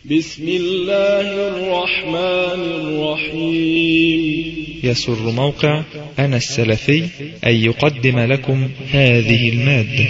بسم الله الرحمن الرحيم. يسر موقع أنا السلفي أن يقدم لكم هذه المادة.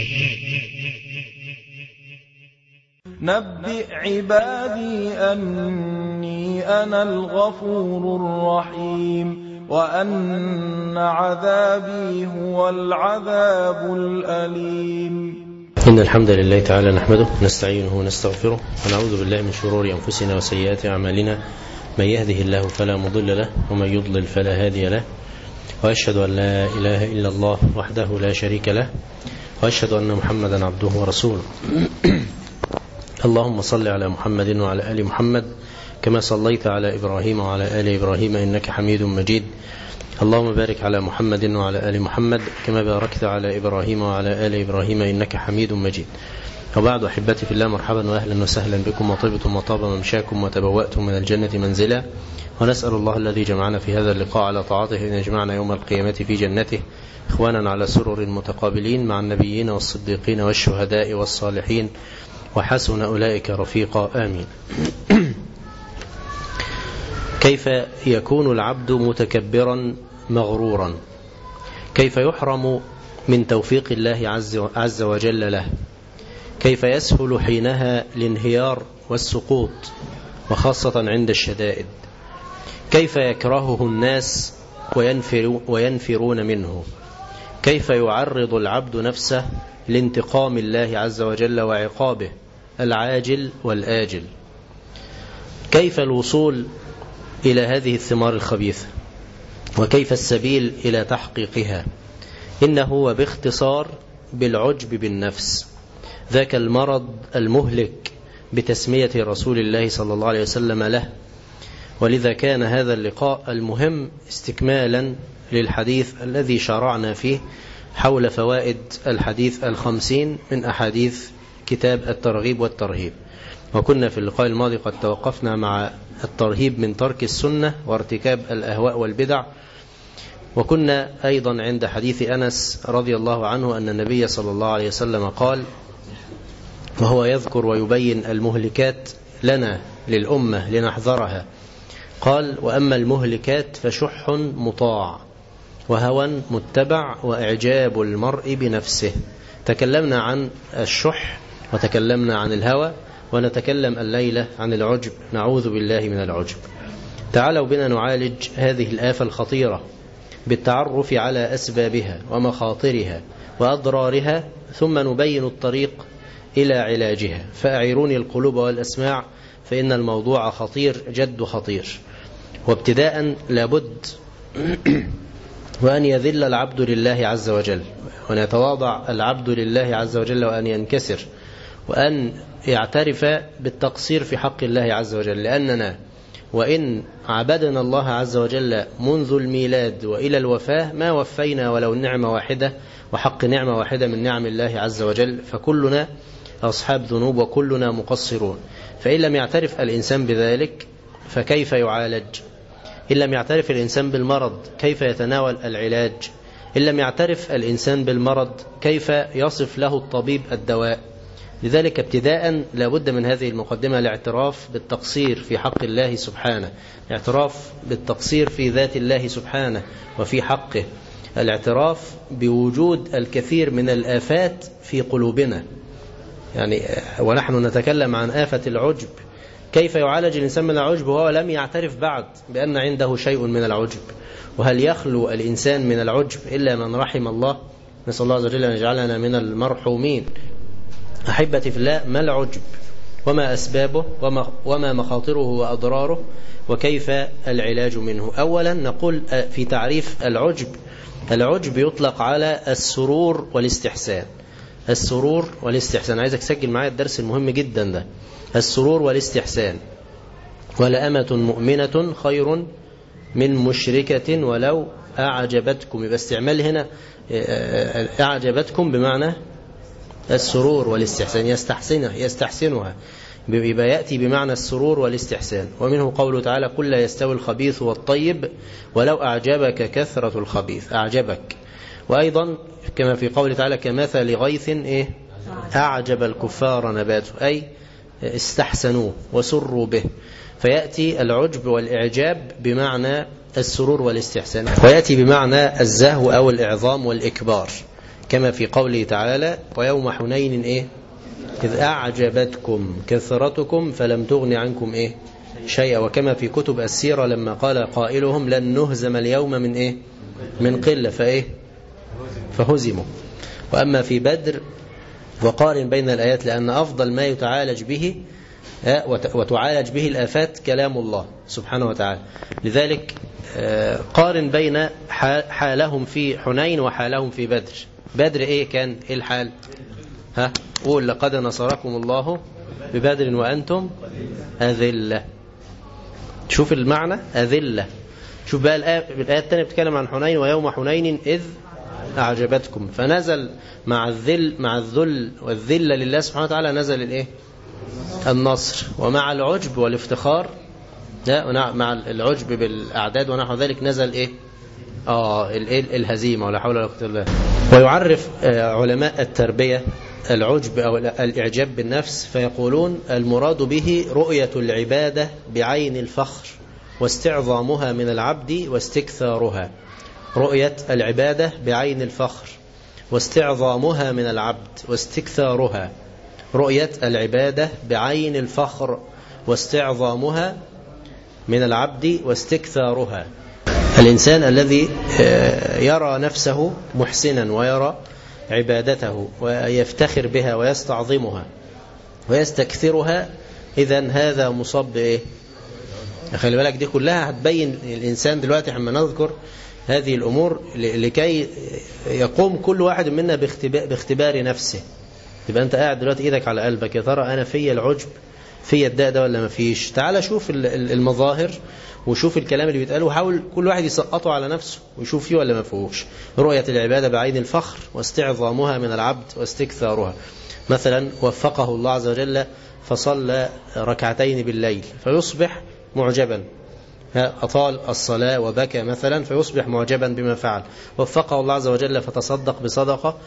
نبئ عبادي أني أنا الغفور الرحيم وأن عذابي هو العذاب الأليم. إن الحمد لله تعالى نحمده نستعينه ونستغفره ونعوذ بالله من شرور أنفسنا وسيئات أعمالنا. من يهده الله فلا مضل له ومن يضلل فلا هادي له، وأشهد أن لا إله إلا الله وحده لا شريك له، وأشهد أن محمدا عبده ورسوله. اللهم صل على محمد وعلى آل محمد كما صليت على إبراهيم وعلى آل إبراهيم إنك حميد مجيد. اللهم بارك على محمد وعلى آل محمد كما باركت على إبراهيم وعلى آل إبراهيم إنك حميد مجيد. وبعد، أحبتي في الله، مرحبا وأهلا وسهلا بكم، وطبتم وطاب ممشاكم وتبوأتم من الجنة منزلا، ونسأل الله الذي جمعنا في هذا اللقاء على طاعته أن يجمعنا يوم القيامة في جنته إخوانا على سرر متقابلين مع النبيين والصديقين والشهداء والصالحين، وحسن أولئك رفيقا، آمين. كيف يكون العبد متكبرا مغرورا؟ كيف يحرم من توفيق الله عز وجل له؟ كيف يسهل حينها الانهيار والسقوط، وخاصة عند الشدائد؟ كيف يكرهه الناس وينفرون منه؟ كيف يعرض العبد نفسه لانتقام الله عز وجل وعقابه العاجل والآجل؟ كيف الوصول إلى هذه الثمار الخبيثة؟ وكيف السبيل إلى تحقيقها؟ إنه وباختصار بالعجب بالنفس، ذاك المرض المهلك بتسمية رسول الله صلى الله عليه وسلم له. ولذا كان هذا اللقاء المهم استكمالا للحديث الذي شرعنا فيه حول فوائد الحديث 50 من أحاديث كتاب الترغيب والترهيب. وكنا في اللقاء الماضي قد توقفنا مع الترهيب من ترك السنة وارتكاب الأهواء والبدع، وكنا أيضا عند حديث أنس رضي الله عنه أن النبي صلى الله عليه وسلم قال، وهو يذكر ويبين المهلكات لنا للأمة لنحذرها، قال: وأما المهلكات فشح مطاع وهوى متبع وإعجاب المرء بنفسه. تكلمنا عن الشح وتكلمنا عن الهوى، ونتكلم الليلة عن العجب، نعوذ بالله من العجب. تعالوا بنا نعالج هذه الآفة الخطيرة بالتعرف على أسبابها ومخاطرها وأضرارها، ثم نبين الطريق إلى علاجها. فأعيروني القلوب والأسماع، فإن الموضوع خطير جد خطير. وابتداء لابد وأن يذل العبد لله عز وجل، وأن يتواضع العبد لله عز وجل، وأن ينكسر، وأن يعترف بالتقصير في حق الله عز وجل. لأننا وإن عبدنا الله عز وجل منذ الميلاد وإلى الوفاة ما وفينا ولو نعمة واحدة وحق نعمة واحدة من نعم الله عز وجل، فكلنا أصحاب ذنوب وكلنا مقصرون. فإن لم يعترف الإنسان بذلك فكيف يعالج؟ إن لم يعترف الإنسان بالمرض كيف يتناول العلاج؟ إن لم يعترف الإنسان بالمرض كيف يصف له الطبيب الدواء؟ لذلك ابتداء لابد من هذه المقدمة الاعتراف بالتقصير في حق الله سبحانه، الاعتراف بالتقصير في ذات الله سبحانه وفي حقه، الاعتراف بوجود الكثير من الآفات في قلوبنا. يعني ونحن نتكلم عن آفة العجب، كيف يعالج الإنسان من العجب وهو لم يعترف بعد بأن عنده شيء من العجب؟ وهل يخلو الإنسان من العجب إلا من رحم الله؟ نسأل الله عز وجل أن يجعلنا من المرحومين. أحبتي في الله، ما العجب وما أسبابه وما مخاطره وأضراره وكيف العلاج منه؟ أولا نقول في تعريف العجب: العجب يطلق على السرور والاستحسان. السرور والاستحسان، عايزك تسجل معايا الدرس المهم جدا ده. السرور والاستحسان: ولأمة مؤمنة خير من مشركة ولو أعجبتكم. يبقى استعمال هنا أعجبتكم بمعنى السرور والاستحسان، يستحسنها، يبقى يأتي بمعنى السرور والاستحسان. ومنه قوله تعالى: قل لا يستوي الخبيث والطيب ولو أعجبك كثرة الخبيث. أعجبك. وأيضا كما في قوله تعالى: كمثل غيث أعجب الكفار نباته، أي استحسنوه وسروا به، فيأتي العجب والإعجاب بمعنى السرور والاستحسان، ويأتي بمعنى الزهو أو الإعظام والإكبار، كما في قوله تعالى ويوم حنين إذ أعجبتكم كثرتكم فلم تغن عنكم شيئا، وكما في كتب السيرة لما قال قائلهم لن نهزم اليوم من قلة فهزموا. وأما في بدر وقارن بين الآيات، لأن أفضل ما يتعالج به وتعالج به الآفات كلام الله سبحانه وتعالى، لذلك قارن بين حالهم في حنين وحالهم في بدر. بدر كان الحال؟ قول لقد نصركم الله ببدر وأنتم أذلة. شوف المعنى أذلة. شوف بقى الآية الثانية بتتكلم عن حنين ويوم حنين إذ أعجبتكم، فنزل مع الذل والذلة لله سبحانه وتعالى نزل النصر، ومع العجب والافتخار مع العجب بالأعداد ونحو ذلك نزل الهزيمة ولا حول ولا قوة إلا بالله. ويعرف علماء التربية العجب أو الإعجاب بالنفس فيقولون المراد به رؤية العبادة بعين الفخر واستعظامها من العبد واستكثارها. رؤية العبادة بعين الفخر واستعظامها من العبد واستكثارها. رؤية العبادة بعين الفخر واستعظامها من العبد واستكثارها. الإنسان الذي يرى نفسه محسنا ويرى عبادته ويفتخر بها ويستعظمها ويستكثرها، إذن هذا مصاب خلي بالك دي كلها هتبين الإنسان دلوقتي عما نذكر هذه الأمور لكي يقوم كل واحد منا باختبار نفسه. تبقى أنت قاعد دلوقتي إيدك على قلبك، يا ترى أنا في العجب في الداء ده ولا ما فيش؟ تعال شوف المظاهر وشوف الكلام اللي بيتقاله وحاول كل واحد يسقطه على نفسه ويشوف فيه ولا ما فيهوش. رؤية العبادة بعين الفخر واستعظامها من العبد واستكثارها. مثلا وفقه الله عز وجل فصلى ركعتين بالليل فيصبح معجبا، أطال الصلاة وبكى مثلا فيصبح معجبا بما فعل. وفقه الله عز وجل فتصدق بصدقة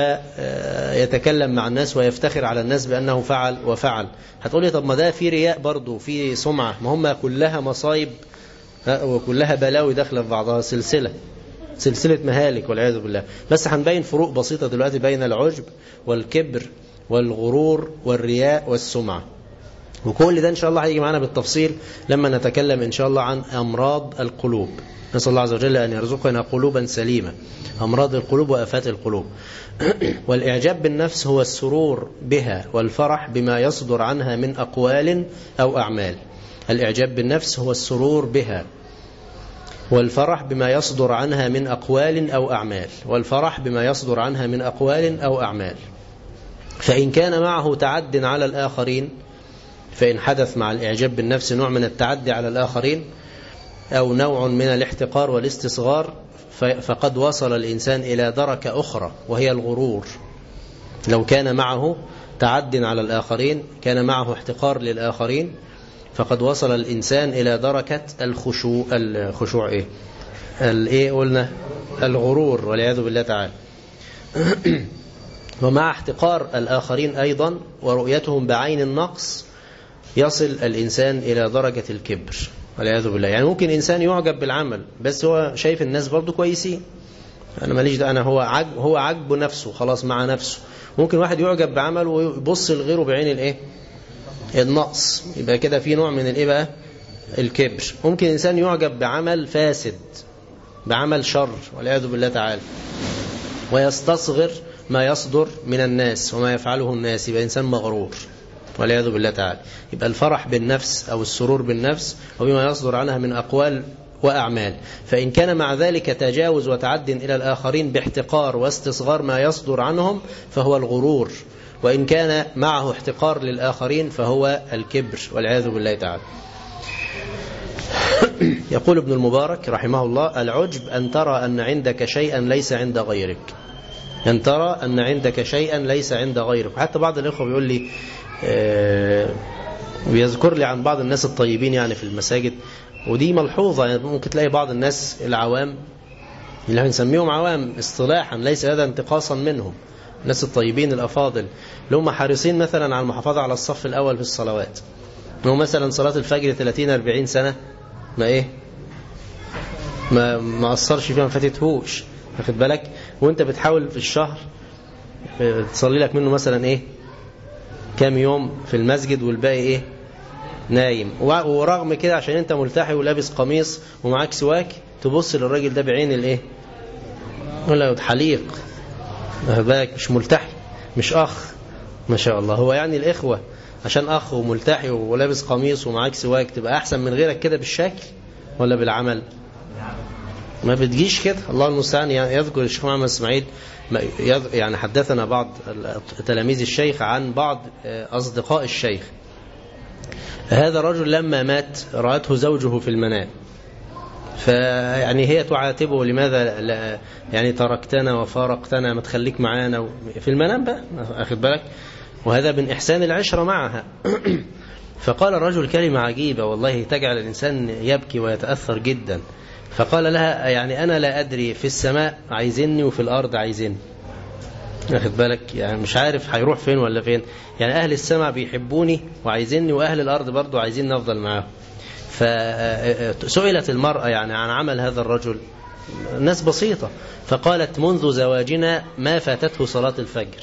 فيتكلم مع الناس ويفتخر على الناس بأنه فعل وفعل. هتقولي طب ما ده في رياء برضو في سمعة، ما هم كلها مصايب وكلها بلاوي داخله في بعضها، سلسلة مهالك والعياذ بالله. بس هنبين فروق بسيطة دلوقتي بين العجب والكبر والغرور والرياء والسمعة، وكل ده إن شاء الله هيجي معنا بالتفصيل لما نتكلم إن شاء الله عن أمراض القلوب. نسأل الله عز وجل أن يرزقنا قلوبا سليمة. أمراض القلوب وآفات القلوب. والإعجاب بالنفس هو السرور بها والفرح بما يصدر عنها من أقوال أو أعمال. الإعجاب بالنفس هو السرور بها والفرح بما يصدر عنها من أقوال أو أعمال. والفرح بما يصدر عنها من أقوال أو أعمال. فإن كان معه تعد على الآخرين، فإن حدث مع الإعجاب بالنفس نوع من التعدي على الآخرين أو نوع من الاحتقار والاستصغار، فقد وصل الإنسان إلى دركة أخرى وهي الغرور. لو كان معه تعد على الآخرين، كان معه احتقار للآخرين، فقد وصل الإنسان إلى دركة الخشوع قلنا الغرور والعياذ بالله تعالى. ومع احتقار الآخرين أيضا ورؤيتهم بعين النقص يصل الإنسان إلى درجة الكبر والعياذ بالله. يعني ممكن إنسان يعجب بالعمل بس هو شايف الناس برضو كويسين، أنا ماليش ده، أنا هو عجب نفسه خلاص مع نفسه. ممكن واحد يعجب بعمل ويبص لغيره بعين النقص، يبقى كده في نوع من بقى الكبر. ممكن إنسان يعجب بعمل فاسد، بعمل شر والعياذ بالله تعالى، ويستصغر ما يصدر من الناس وما يفعله الناس، يبقى إنسان مغرور والعياذ بالله تعالى. يبقى الفرح بالنفس أو السرور بالنفس وبما يصدر عنها من أقوال وأعمال. فإن كان مع ذلك تجاوز وتعد إلى الآخرين باحتقار واستصغار ما يصدر عنهم فهو الغرور، وإن كان معه احتقار للآخرين فهو الكبر والعياذ بالله تعالى. يقول ابن المبارك رحمه الله: العجب أن ترى أن عندك شيئا ليس عند غيرك. أن ترى أن عندك شيئا ليس عند غيرك. حتى بعض الإخوة بيقول لي بيذكر لي عن بعض الناس الطيبين يعني في المساجد، ودي ملحوظة، يعني ممكن تلاقي بعض الناس العوام اللي هنسميهم عوام اصطلاحا، ليس هذا انتقاصا منهم، الناس الطيبين الأفاضل اللي هم حريصين مثلا على المحافظة على الصف الأول في الصلوات، هو مثلا صلاة الفجر 30-40 سنة ما أثرش فيها، ما فاتتهوش، واخد بالك، وانت بتحاول في الشهر تصلي لك منه مثلا كام يوم في المسجد والباقي نايم، ورغم كده عشان انت ملتحي ولابس قميص ومعاك سواك تبص للراجل ده بعين ولا حليق، واخد بالك، مش ملتحي، مش أخ، ما شاء الله. هو يعني الإخوة عشان أخ وملتحي ولابس قميص ومعاك سواك تبقى أحسن من غيرك كده بالشكل ولا بالعمل؟ ما بتجيش كده. الله المستعان. يذكر الشيخ محمد اسماعيل يعني حدثنا بعض تلاميذ الشيخ عن بعض أصدقاء الشيخ، هذا الرجل لما مات رأته زوجه في المنام، فيعني هي تعاتبه لماذا يعني تركتنا وفارقتنا، ما تخليك معانا في المنام بقى، أخذ بالك، وهذا من إحسان العشرة معها. فقال الرجل كلمة عجيبة والله تجعل الإنسان يبكي ويتأثر جدا، فقال لها يعني أنا لا أدري في السماء عايزيني وفي الأرض عايزيني، أخذ بالك، يعني مش عارف هيروح فين ولا فين، يعني أهل السماء بيحبوني وعايزيني وأهل الأرض برضو عايزين نفضل معاهم. فسئلت المرأة يعني عن عمل هذا الرجل، ناس بسيطة، فقالت منذ زواجنا ما فاتته صلاة الفجر.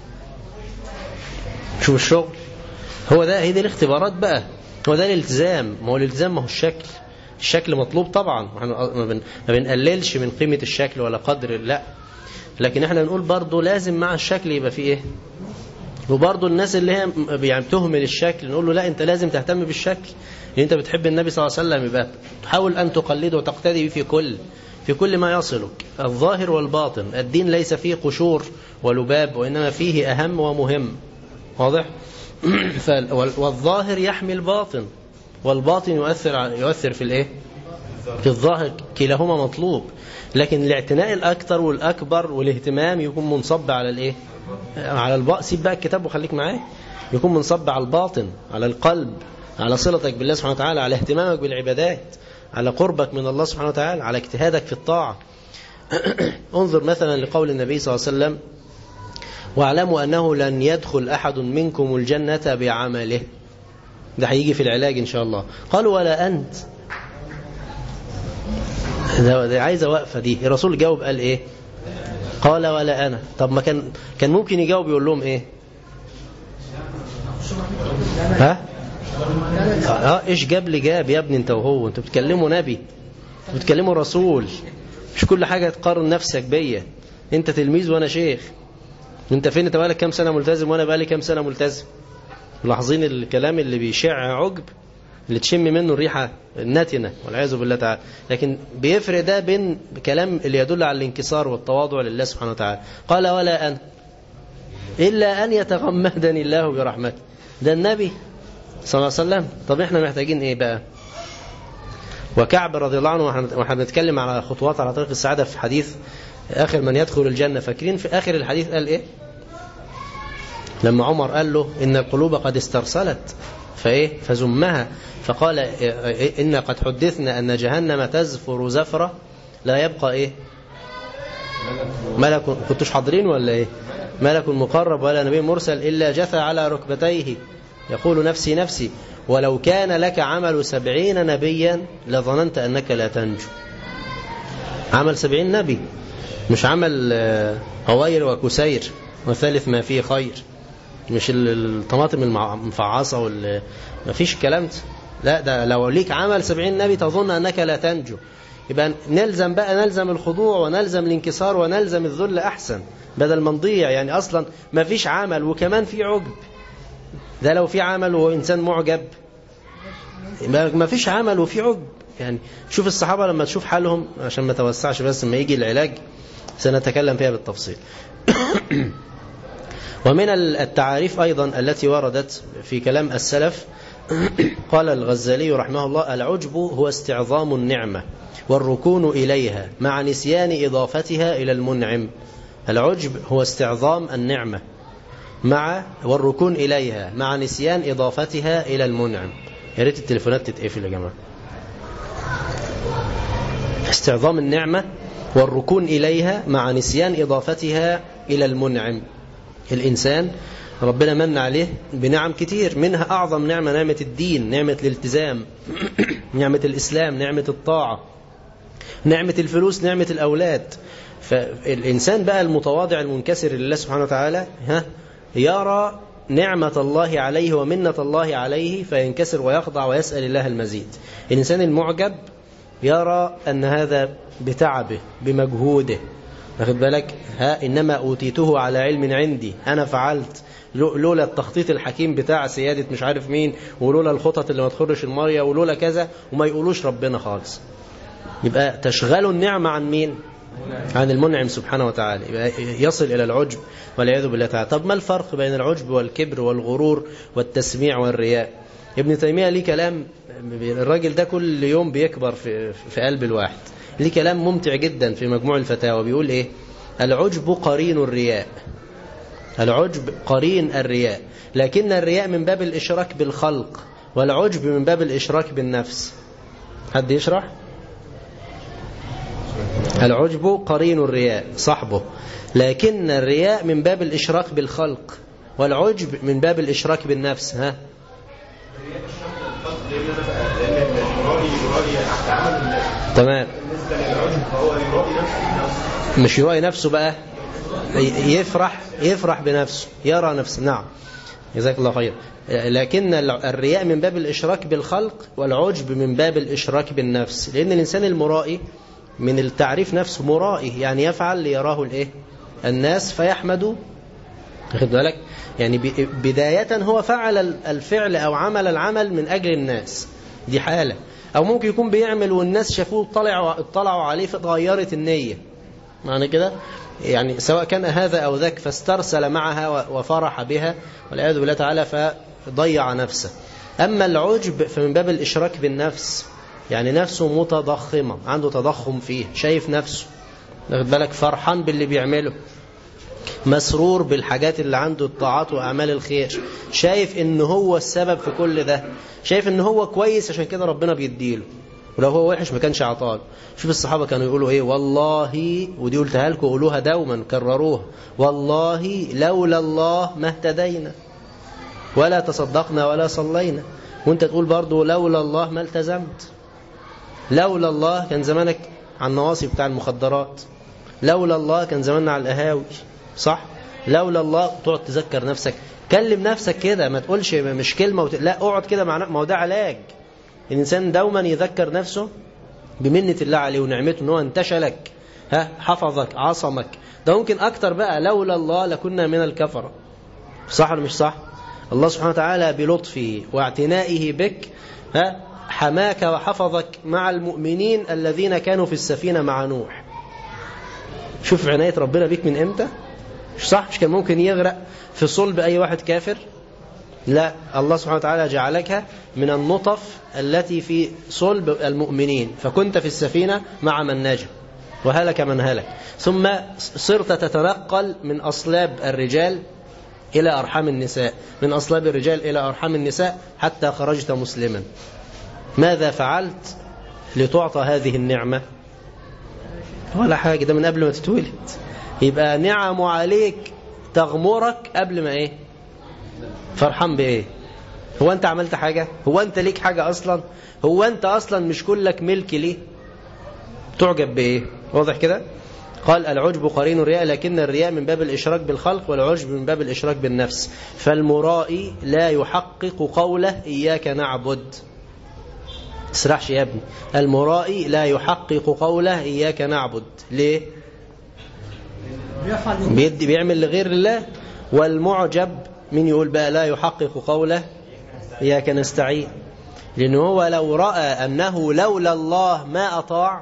شو الشغل؟ هو ده، هي دي الاختبارات بقى، هو ده الالتزام. ما هو الالتزام ما هو الشكل مطلوب طبعا، ما بنقللش من قيمة الشكل ولا قدر، لا، لكن احنا نقول برضو لازم مع الشكل يبقى فيه وبرضو الناس اللي هي يعني تهمل الشكل نقول له لا، انت لازم تهتم بالشكل، انت بتحب النبي صلى الله عليه وسلم يبقى تحاول ان تقلده وتقتدي في كل ما يصلك، الظاهر والباطن. الدين ليس فيه قشور ولباب، وانما فيه اهم ومهم، واضح؟ والظاهر يحمي الباطن، والباطن يؤثر في في الظاهر، كلاهما مطلوب، لكن الاعتناء الاكثر والاكبر والاهتمام يكون منصب على على الباطن. سيب بقى الكتاب وخليك معاه، يكون منصب على الباطن، على القلب، على صلتك بالله سبحانه وتعالى، على اهتمامك بالعبادات، على قربك من الله سبحانه وتعالى، على اجتهادك في الطاعة. انظر مثلا لقول النبي صلى الله عليه وسلم: واعلموا أنه لن يدخل أحد منكم الجنة بعمله. ده هيجي في العلاج إن شاء الله. قالوا: ولا أنت؟ ده عايزة وقفة دي. الرسول جاوب قال إيه؟ قال: ولا أنا. طب ما كان ممكن يجاوب يقول لهم إيه؟ إيش جاب لي جاب يا ابني، أنت وهو أنتوا بتكلموا نبي، بتكلموا رسول، مش كل حاجة تقارن نفسك بيا، أنت تلميذ وأنا شيخ، أنت فين؟ أنت بقالك كام سنة ملتزم وأنا بقالي كام سنة ملتزم. ملاحظين الكلام اللي بيشع عجب، اللي تشم منه الريحة الناتنة والعياذ بالله تعالى، لكن بيفرق ده بين كلام اللي يدل على الانكسار والتواضع لله سبحانه وتعالى. قال: ولا أنا إلا أن يتغمدني الله برحمته. ده النبي صلى الله عليه وسلم. طب احنا محتاجين ايه بقى؟ وكعب رضي الله عنه، واحنا بنتكلم على خطوات على طريق السعادة في حديث آخر من يدخل الجنة، فاكرين في آخر الحديث قال ايه؟ لما عمر قال له: إن القلوب قد استرسلت فزمها، فقال: إن قد حدثنا أن جهنم تزفر زفرة لا يبقى ايه؟ ملك، كنتوش حاضرين ولا ايه؟ ملك مقرب ولا نبي مرسل إلا جثى على ركبتيه يقول: نفسي نفسي، ولو كان لك عمل 70 نبيا لظننت أنك لا تنجو. عمل 70 نبي، مش عمل غوير وكسير وثالث ما فيه خير، مش الطماطم المفعصة ما فيش الكلام ده، لا، ده لو ليك عمل 70 نبي تظن أنك لا تنجو. يبقى نلزم الخضوع ونلزم الانكسار ونلزم الذل أحسن، بدل ما نضيع. يعني أصلا ما فيش عمل وكمان في عجب. ده لو في عمل وهو إنسان معجب، ما فيش عمل وفي عجب. يعني شوف الصحابة لما تشوف حالهم، عشان ما توسعش بس لما يجي العلاج سنتكلم فيها بالتفصيل. ومن التعاريف أيضا التي وردت في كلام السلف، قال الغزالي رحمه الله: العجب هو استعظام النعمة والركون إليها مع نسيان إضافتها إلى المنعم. العجب هو استعظام النعمة والركون إليها مع نسيان إضافتها إلى المنعم. يا ريت التليفونات تتقفل يا جماعة. استعظام النعمة والركون إليها مع نسيان إضافتها إلى المنعم. الإنسان ربنا من عليه بنعم كتير، منها أعظم نعمة نعمة الدين، نعمة الالتزام، نعمة الإسلام، نعمة الطاعة، نعمة الفلوس، نعمة الأولاد. فالإنسان بقى المتواضع المنكسر لله سبحانه وتعالى يرى نعمة الله عليه ومنة الله عليه فينكسر ويخضع ويسأل الله المزيد. الإنسان المعجب يرى أن هذا بتعبه بمجهوده، واخد بالك، إنما أوتيته على علم عندي، أنا فعلت، لولا التخطيط الحكيم بتاع سيادة مش عارف مين، ولولا الخطط اللي ما تخرش المية، ولولا كذا، وما يقولوش ربنا خالص. يبقى تشغلوا النعمة عن مين؟ عن المنعم سبحانه وتعالى، يبقى يصل إلى العجب والعياذ بالله تعالى. طب ما الفرق بين العجب والكبر والغرور والتسميع والرياء؟ ابن تيمية ليه كلام، الراجل ده كل يوم بيكبر في قلب الواحد، ليه كلام ممتع جدا في مجموع الفتاوى. بيقول إيه؟ العجب قرين الرياء، العجب قرين الرياء، لكن الرياء من باب الإشراك بالخلق، والعجب من باب الإشراك بالنفس. حد يشرح؟ العجب قرين الرياء صاحبه، لكن الرياء من باب الإشراك بالخلق، والعجب من باب الإشراك بالنفس. تمام. مش يرائي نفسه بقى، يفرح بنفسه، يرى نفسه. نعم، جزاك الله خير. لكن الرياء من باب الإشراك بالخلق، والعجب من باب الإشراك بالنفس، لأن الإنسان المرائي من التعريف نفسه مرائي، يعني يفعل ليراه الناس فيحمدوا، واخد بالك، يعني بداية هو فعل الفعل أو عمل العمل من أجل الناس، دي حالة. أو ممكن يكون بيعمل والناس شافوه اطلعوا عليه فتغيرت النية، معنى كده يعني سواء كان هذا أو ذاك، فاسترسل معها وفرح بها والعياذ بالله تعالى فضيع نفسه. أما العجب فمن باب الإشراك بالنفس، يعني نفسه متضخمة، عنده تضخم فيه، شايف نفسه، واخد بالك، فرحان باللي بيعمله، مسرور بالحاجات اللي عنده، الطاعات وأعمال الخير، شايف إن هو السبب في كل ده، شايف إن هو كويس عشان كده ربنا بيديله، ولو هو وحش ما كانش عطاله. شوف الصحابة كانوا يقولوا إيه، والله، ودي قلتها لكم قولوها دوما كرروها، والله لولا الله ما اهتدينا ولا تصدقنا ولا صلينا. وانت تقول برضو لولا الله ما التزمت، لولا الله كان زمانك على النواصي بتاع المخدرات، لولا الله كان زماننا على القهاوي، صح؟ لولا الله تقعد تذكر نفسك، كلم نفسك كده، ما تقولش مش كلمة لا، اقعد كده مع ما هو ده علاج. الإنسان دوما يذكر نفسه بمنة الله عليه ونعمته، ان هو انتشلك، حفظك، عصمك. ده ممكن أكتر بقى، لولا الله لكنا من الكفرة، صح ولا مش صح؟ الله سبحانه وتعالى بلطفه واعتنائه بك حماك وحفظك مع المؤمنين الذين كانوا في السفينة مع نوح. شوف عناية ربنا بك من امتى، مش صح؟ مش كان ممكن يغرق في صلب أي واحد كافر؟ لا، الله سبحانه وتعالى جعلك من النطف التي في صلب المؤمنين، فكنت في السفينة مع من نجا وهلك من هلك، ثم صرت تتنقل من أصلاب الرجال إلى أرحام النساء، من أصلاب الرجال إلى أرحام النساء، حتى خرجت مسلما. ماذا فعلت لتعطى هذه النعمة؟ ولا حاجة، ده من قبل ما تتولد. يبقى نعم عليك تغمرك قبل ما ايه؟ فرحان بايه؟ هو انت عملت حاجة؟ هو انت ليك حاجة اصلا؟ هو انت اصلا مش كلك ملك ليه؟ تعجب بايه؟ واضح كده؟ قال العجب قرين الرياء، لكن الرياء من باب الإشراك بالخلق، والعجب من باب الإشراك بالنفس. فالمرائي لا يحقق قوله إياك نعبد. تسرحش يا ابني، المرائي لا يحقق قوله إياك نعبد. ليه؟ بيعمل لغير الله. والمعجب من يقول بقى لا يحقق قوله إياك نستعين، لأنه هو لو رأى أنه لولا الله ما أطاع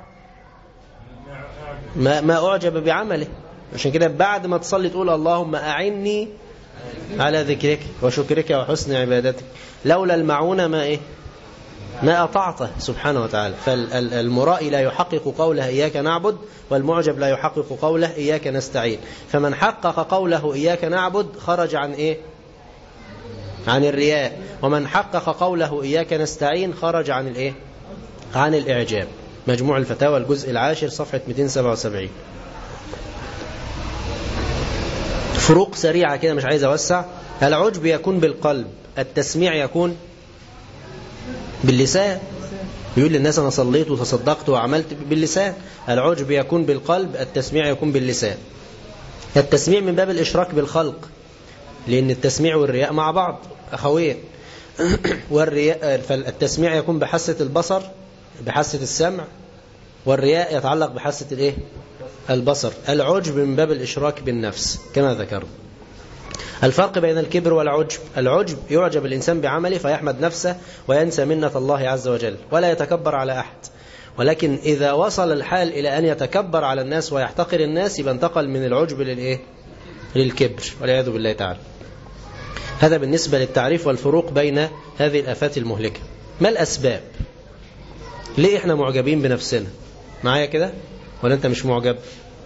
ما أعجب بعمله. عشان كده بعد ما تصلي تقول اللهم أعني على ذكرك وشكرك وحسن عبادتك، لولا المعونة ما أطعته سبحانه وتعالى. فالمرائي لا يحقق قوله إياك نعبد، والمعجب لا يحقق قوله إياك نستعين. فمن حقق قوله إياك نعبد خرج عن إيه؟ عن الرياء. ومن حقق قوله إياك نستعين خرج عن الإيه؟ عن الإعجاب. مجموع الفتاوى الجزء 10 صفحة 277. فروق سريعة كده مش عايز أوسع. العجب يكون بالقلب، التسميع يكون باللسان. يقول للناس أنا صليت وتصدقت وعملت باللسان. العجب يكون بالقلب، التسميع يكون باللسان. التسميع من باب الإشراك بالخلق، لأن التسميع والرياء مع بعض أخوين. والرياء فالتسميع يكون بحاسة البصر، بحاسة السمع، والرياء يتعلق بحاسة الايه؟ البصر. العجب من باب الإشراك بالنفس كما ذكرنا. الفرق بين الكبر والعجب: العجب يعجب الإنسان بعمله فيحمد نفسه وينسى منة الله عز وجل ولا يتكبر على أحد. ولكن إذا وصل الحال إلى أن يتكبر على الناس ويحتقر الناس يبقى انتقل من العجب للإيه؟ للكبر والعياذ بالله تعالى. هذا بالنسبة للتعريف والفروق بين هذه الآفات المهلكة. ما الأسباب؟ ليه إحنا معجبين بنفسنا؟ معايا كده؟ ولا أنت مش معجب؟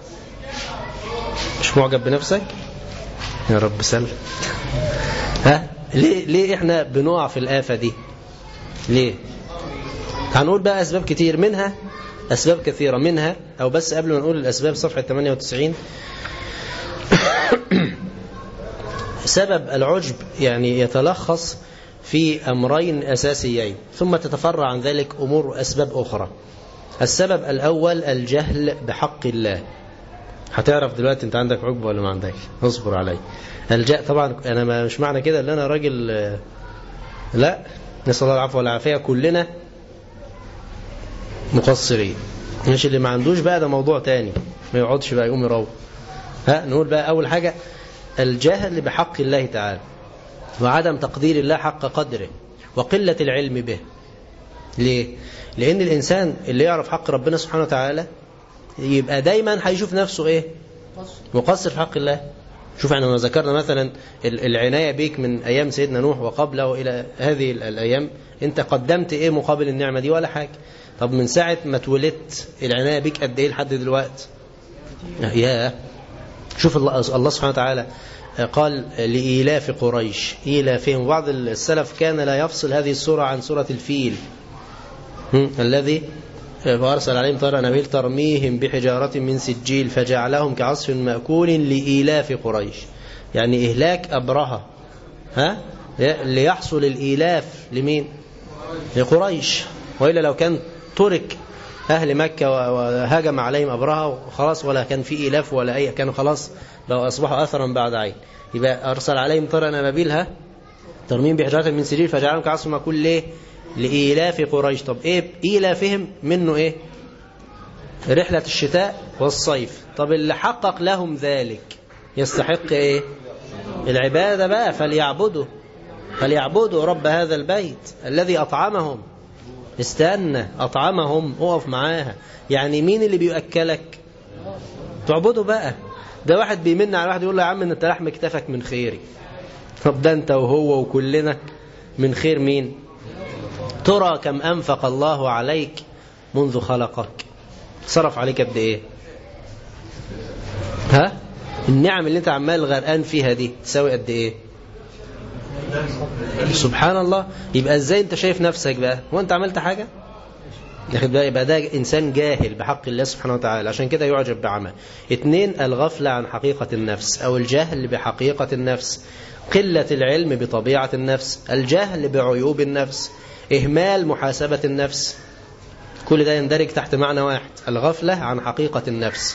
مش معجب بنفسك؟ يا رب سلم. ها؟ ليه إحنا بنقع في الآفة دي؟ ليه؟ هنقول بقى أسباب كتير، منها أسباب كثيرة منها، أو بس قبل ما نقول الأسباب صفحة 98. سبب العجب يعني يتلخص في أمرين أساسيين، ثم تتفرع عن ذلك أمور أسباب أخرى. السبب الأول الجهل بحق الله. هتعرف دلوقتي أنت عندك عجب ولا ما عندك، اصبر علي. طبعا أنا مش معنى كده أن أنا راجل، لا، نسأل الله العفو والعافية، كلنا مقصرين. مش اللي ما عندوش بقى ده موضوع تاني، ما يقعدش بقى يقوم يروح. نقول بقى أول حاجة الجهل بحق الله تعالى، وعدم تقدير الله حق قدره، وقلة العلم به. ليه؟ لأن الإنسان اللي يعرف حق ربنا سبحانه وتعالى يبقى دايما هيشوف نفسه إيه؟ مقصر في حق الله. شوف احنا ذكرنا مثلا العناية بيك من أيام سيدنا نوح وقبله إلى هذه الأيام، أنت قدمت إيه مقابل النعمة دي؟ ولا حاجة. طب من ساعة ما اتولدت العناية بيك قد إيه لحد دلوقتي؟ يا شوف الله سبحانه وتعالى قال لإيلاف قريش إيلافهم. بعض السلف كان لا يفصل هذه السورة عن سورة الفيل، الذي فأرسل عليهم طيرا أبابيل ترميهم بحجارة من سجيل فجعلهم كعصف مأكول لإيلاف قريش، يعني إهلاك أبرهة، ليحصل الإيلاف لمين؟ لقريش. وإلا لو كان ترك أهل مكة وهاجم عليهم أبرهة وخلاص ولا كان في إيلاف ولا أي، كانوا خلاص بقوا أصبحوا أثرا بعد عين. يبقى أرسل عليهم طيرا أبابيل ترميهم بحجارة من سجيل فجعلهم كعصف مأكول ليه؟ لإيلاف قريش. طب إيه إيلافهم منه؟ إيه؟ رحلة الشتاء والصيف. طب اللي حقق لهم ذلك يستحق إيه؟ العبادة بقى. فليعبدوا رب هذا البيت الذي أطعمهم. استنى، أطعمهم، أقف معاها. يعني مين اللي بيأكلك؟ تعبدوا بقى. ده واحد بيمن على واحد يقول له يا عم انت لحم كتفك من خيري. طب ده انت وهو وكلنا من خير مين؟ ترى كم أنفق الله عليك منذ خلقك؟ صرف عليك قد إيه؟ النعم اللي انت عمال غرقان فيها دي تساوي قد إيه؟ سبحان الله. يبقى ازاي انت شايف نفسك بقى وانت عملت حاجة؟ يبقى ده إنسان جاهل بحق الله سبحانه وتعالى، عشان كده يعجب بعمل. 2 الغفلة عن حقيقة النفس أو الجهل بحقيقة النفس، قلة العلم بطبيعة النفس، الجهل بعيوب النفس، إهمال محاسبة النفس. كل ده يندرج تحت معنى واحد، الغفلة عن حقيقة النفس.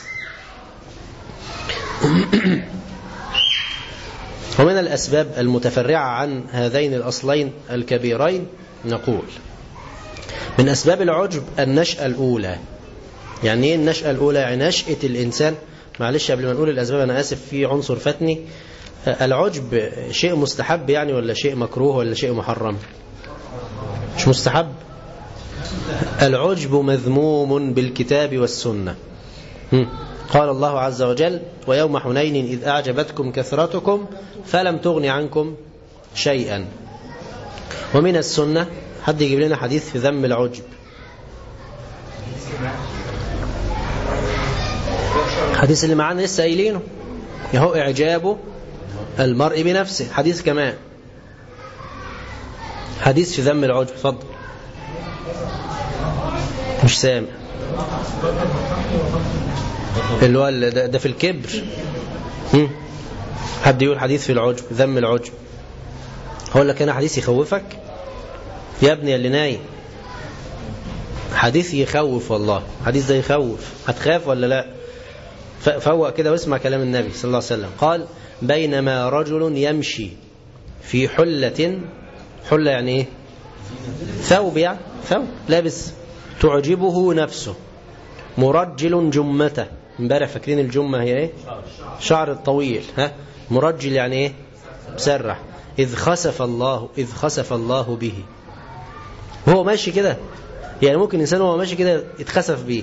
ومن الأسباب المتفرعة عن هذين الأصلين الكبيرين نقول من أسباب العجب النشأة الأولى. يعني إيه النشأة الأولى؟ يعني نشأة الإنسان. معلش قبل ما نقول الأسباب أنا آسف في عنصر فاتني. العجب شيء مستحب يعني ولا شيء مكروه ولا شيء محرم؟ مش مستحب. العجب مذموم بالكتاب والسنة. قال الله عز وجل ويوم حنين إذ أعجبتكم كثرتكم فلم تغن عنكم شيئا. ومن السنة حد يجيب لنا حديث في ذم العجب. حديث اللي معانا لسه قايلينه يهو إعجاب المرء بنفسه. حديث كمان حديث في ذم العجب. اتفضل. مش سامع. اللي هو ده في الكبر. حد يقول حديث في العجب، ذم العجب. هقول لك أنا حديث يخوفك يا ابني اللي نايم، حديث يخوف والله، حديث ده يخوف، هتخاف ولا لا؟ فوق كده واسمع كلام النبي صلى الله عليه وسلم. قال: بينما رجل يمشي في حلة، حلة يعني ايه؟ ثوب، يعني ثوب لابس، تعجبه نفسه، مرجل جمته. امبارح فاكرين الجمة هي ايه؟ شعر الطويل. ها، مرجل يعني ايه؟ مسرح. إذ خسف الله به. وهو ماشي كده، يعني ممكن إنسان وهو ماشي كده يتخسف بيه.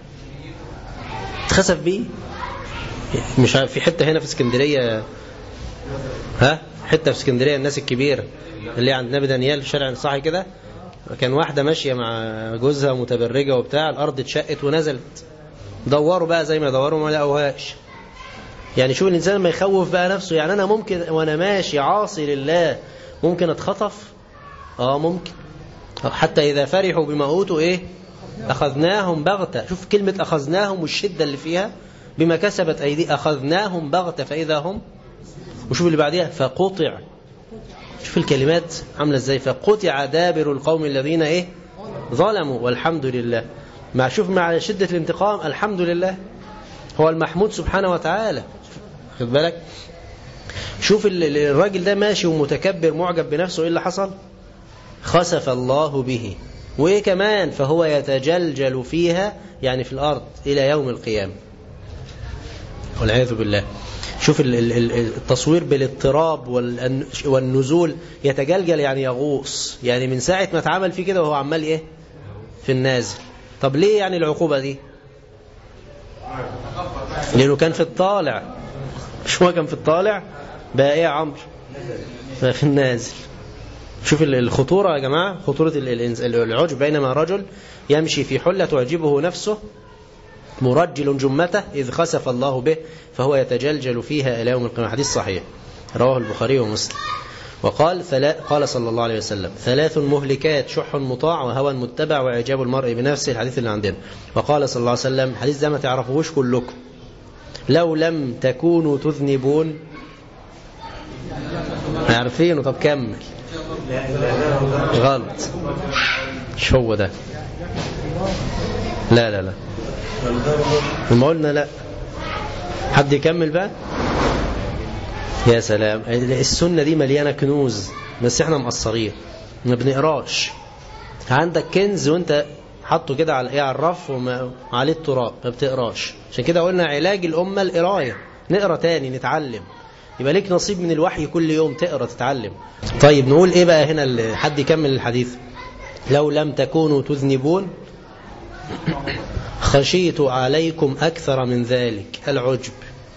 يتخسف بيه، مش عارف، في حتة هنا في اسكندرية، حتة في اسكندرية الناس الكبيرة اللي عند نبي دانيال في شارع صاحي كده، كان واحدة ماشية مع جوزها متبرجة وبتاع، الأرض اتشقت ونزلت، دوروا بقى زي ما دوروا ما لقوهاش. يعني شوف الإنسان ما يخوف بقى نفسه. يعني أنا ممكن وأنا ماشي عاصي لله ممكن أتخطف، ممكن. حتى إذا فرحوا بما أوتوا إيه؟ أخذناهم بغتة. شوف كلمة أخذناهم والشدة اللي فيها، بما كسبت أيدي، أخذناهم بغتة فإذا هم. وشوف اللي بعدها فقطع. شوف الكلمات عاملة إزاي، فقطع دابر القوم الذين إيه؟ ظلموا والحمد لله. شوف مع شدة الانتقام الحمد لله هو المحمود سبحانه وتعالى. خد بالك، شوف الراجل ده ماشي ومتكبر معجب بنفسه، إيه اللي حصل؟ خسف الله به. وإيه كمان؟ فهو يتجلجل فيها، يعني في الأرض، إلى يوم القيامة والعياذ بالله. شوف التصوير بالاضطراب والنزول. يتجلجل يعني يغوص، يعني من ساعة ما اتعمل فيه كده وهو عمال إيه؟ في النازل. طب ليه يعني العقوبة دي؟ لأنه كان في الطالع. مش هو كان في الطالع بقى إيه يا عمرو؟ بقى في النازل. شوف الخطورة يا جماعة، خطورة العجب. بينما رجل يمشي في حلة تعجبه نفسه، مرجل جمته، إذ خسف الله به فهو يتجلجل فيها إلى يوم القيامة. حديث صحيح رواه البخاري ومسلم. وقال قال صلى الله عليه وسلم: 3 مهلكات: شح مطاع، وهوى متبع، وإعجاب المرء بنفسه. الحديث اللي عندنا. وقال صلى الله عليه وسلم، حديث ده ما تعرفوش كلكم: لو لم تكونوا تذنبون. عارفينه؟ طب كمل. غلط، مش هو ده. لا لا لا، ما قلنا لا. حد يكمل بقى. يا سلام، السنة دي مليانة كنوز، بس احنا مقصرين ما بنقراش. عندك كنز وانت حطه كده على الرف وعليه التراب، ما بتقراش. عشان كده قلنا علاج الأمة القراية، نقرا تاني، نتعلم. يبقى ليك نصيب من الوحي كل يوم، تقرا تتعلم. طيب نقول ايه بقى هنا؟ حد يكمل الحديث. لو لم تكونوا تذنبون خشيت عليكم أكثر من ذلك العجب.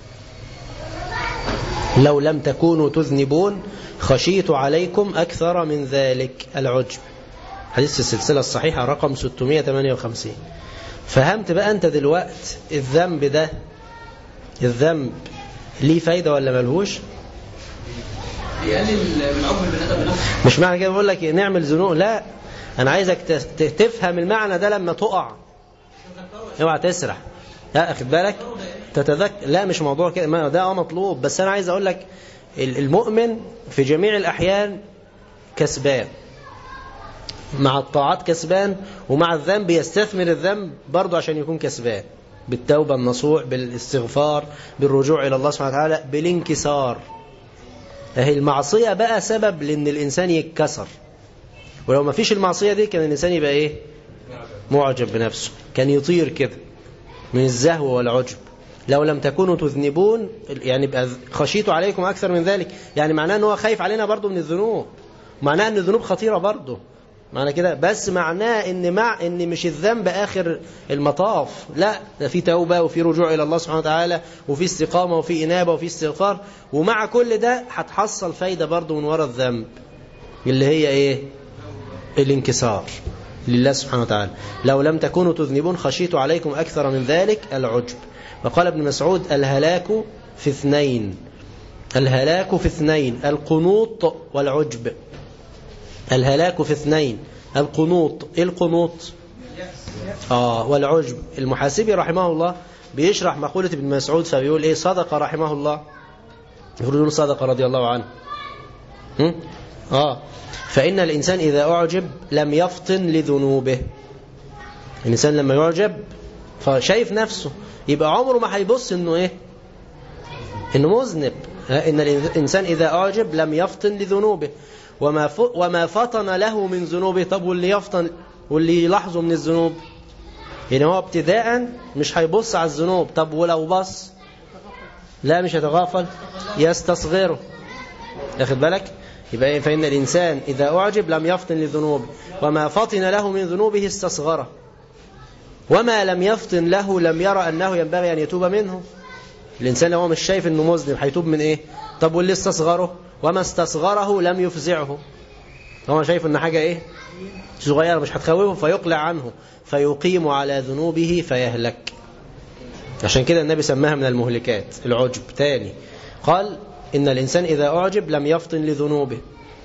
لو لم تكونوا تذنبون خشيت عليكم أكثر من ذلك العجب. حديث السلسلة الصحيحة رقم 658. فهمت بقى أنت دلوقت الذنب ده، الذنب ليه فايدة ولا ملهوش؟ مش معنى كده بقول لك نعمل ذنوب، لا، أنا عايزك تفهم المعنى ده لما تقع. اوعى تسرح، لا أخذ بالك، تتذكر. لا مش موضوع كده، ده مطلوب، بس أنا عايز أقول لك المؤمن في جميع الأحيان كسبان، مع الطاعات كسبان، ومع الذنب يستثمر الذنب برضه عشان يكون كسبان، بالتوبة النصوح، بالاستغفار، بالرجوع إلى الله سبحانه وتعالى، بالانكسار. اهي المعصية بقى سبب لأن الإنسان يتكسر، ولو ما فيش المعصية دي كان الإنسان يبقى إيه؟ معجب بنفسه، كان يطير كده من الزهو والعجب. لو لم تكونوا تذنبون، يعني بقى خشيت عليكم أكثر من ذلك، يعني معناه أنه خايف علينا برضو من الذنوب، معناه أن الذنوب خطيرة برضو، معنى كده، بس معناه أن مش الذنب آخر المطاف، لا، ده في توبة وفي رجوع إلى الله سبحانه وتعالى، وفي استقامة وفي إنابة وفي استغفار، ومع كل ده هتحصل فايدة برضو من وراء الذنب، اللي هي إيه؟ الانكسار لله سبحانه وتعالى. لو لم تكونوا تذنبون خشيت عليكم أكثر من ذلك العجب. وقال ابن مسعود: الهلاك في 2، الهلاك في 2، القنوط والعجب. الهلاك في 2، القنوط. إيه القنوط؟ والعجب. المحاسبي رحمه الله بيشرح مقولة ابن مسعود فبيقول إيه؟ صدق رحمه الله يقول صدق رضي الله عنه. فإن الإنسان إذا أعجب لم يفطن لذنوبه. الإنسان لما يعجب فشايف نفسه يبقى عمره ما هيبص إنه إيه؟ إنه مذنب. إن الإنسان إذا أعجب لم يفطن لذنوبه وما فطن له من ذنوبه. طب واللي يفطن واللي يلاحظه من الذنوب يعني هو ابتداء مش هيبص على الذنوب. طب ولو بص لا مش هيتغافل يستصغره. ياخد بالك؟ يبقى فإن الإنسان إذا أعجب لم يفطن لذنوبه وما فطن له من ذنوبه استصغره وما لم يفطن له لم يرى أنه ينبغي أن يتوب منه. الإنسان لو هو مش شايف أنه مذنب هيتوب من إيه؟ طب واللي استصغره وما استصغره لم يفزعه. هو شايف أن حاجة إيه؟ صغيرة مش هتخوفه فيقلع عنه فيقيم على ذنوبه فيهلك. عشان كده النبي سماها من المهلكات العجب. تاني قال إن الإنسان إذا أعجب لم يفطن لذنوبه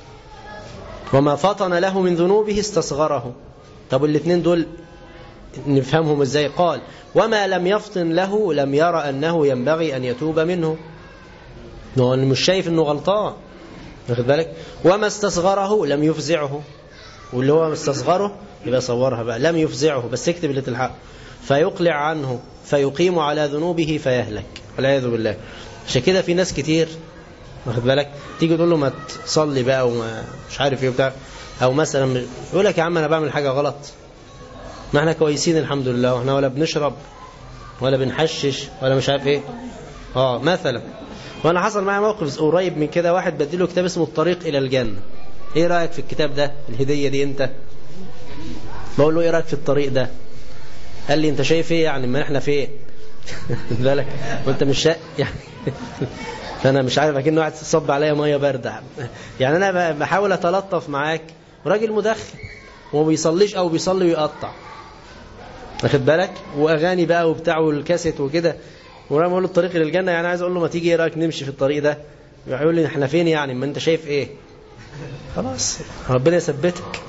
وما فطن له من ذنوبه استصغره. طب الاثنين دول نفهمهم ازاي؟ قال وما لم يفطن له لم يرى أنه ينبغي أن يتوب منه. هو مش شايف أنه غلطان. واخد بالك؟ وما استصغره لم يفزعه. واللي هو استصغره يبقى صورها بقى لم يفزعه بس اكتب اللي تلحق فيقلع عنه فيقيم على ذنوبه فيهلك والعياذ بالله. عشان كده في ناس كتير واخد بالك تيجي تقول له ما تصلي بقى وما مش عارف ايه بتاع او مثلا يقول لك يا عم انا بعمل حاجه غلط ما احنا كويسين الحمد لله واحنا ولا بنشرب ولا بنحشش ولا مش عارف ايه مثلا. وانا حصل معايا موقف قريب من كده واحد بديله كتاب اسمه الطريق الى الجنه. ايه رايك في الكتاب ده الهديه دي انت؟ بقول له ايه رايك في الطريق ده؟ قال لي انت شايف ايه يعني ما احنا فين؟ بالك وانت مش يعني فانا مش عارف اكنه قاعد تصب عليا ميه بارده يعني انا بحاول اتلطف معاك راجل مدخن وما بيصليش او بيصلي ويقطع واخد بالك واغاني بقى وبتاع والكاسيت وكده وانا بقول له الطريق للجنه يعني عايز اقول له ما تيجي ايه رايك نمشي في الطريق ده؟ يقول لي احنا فين يعني ما انت شايف ايه؟ خلاص ربنا يثبتك.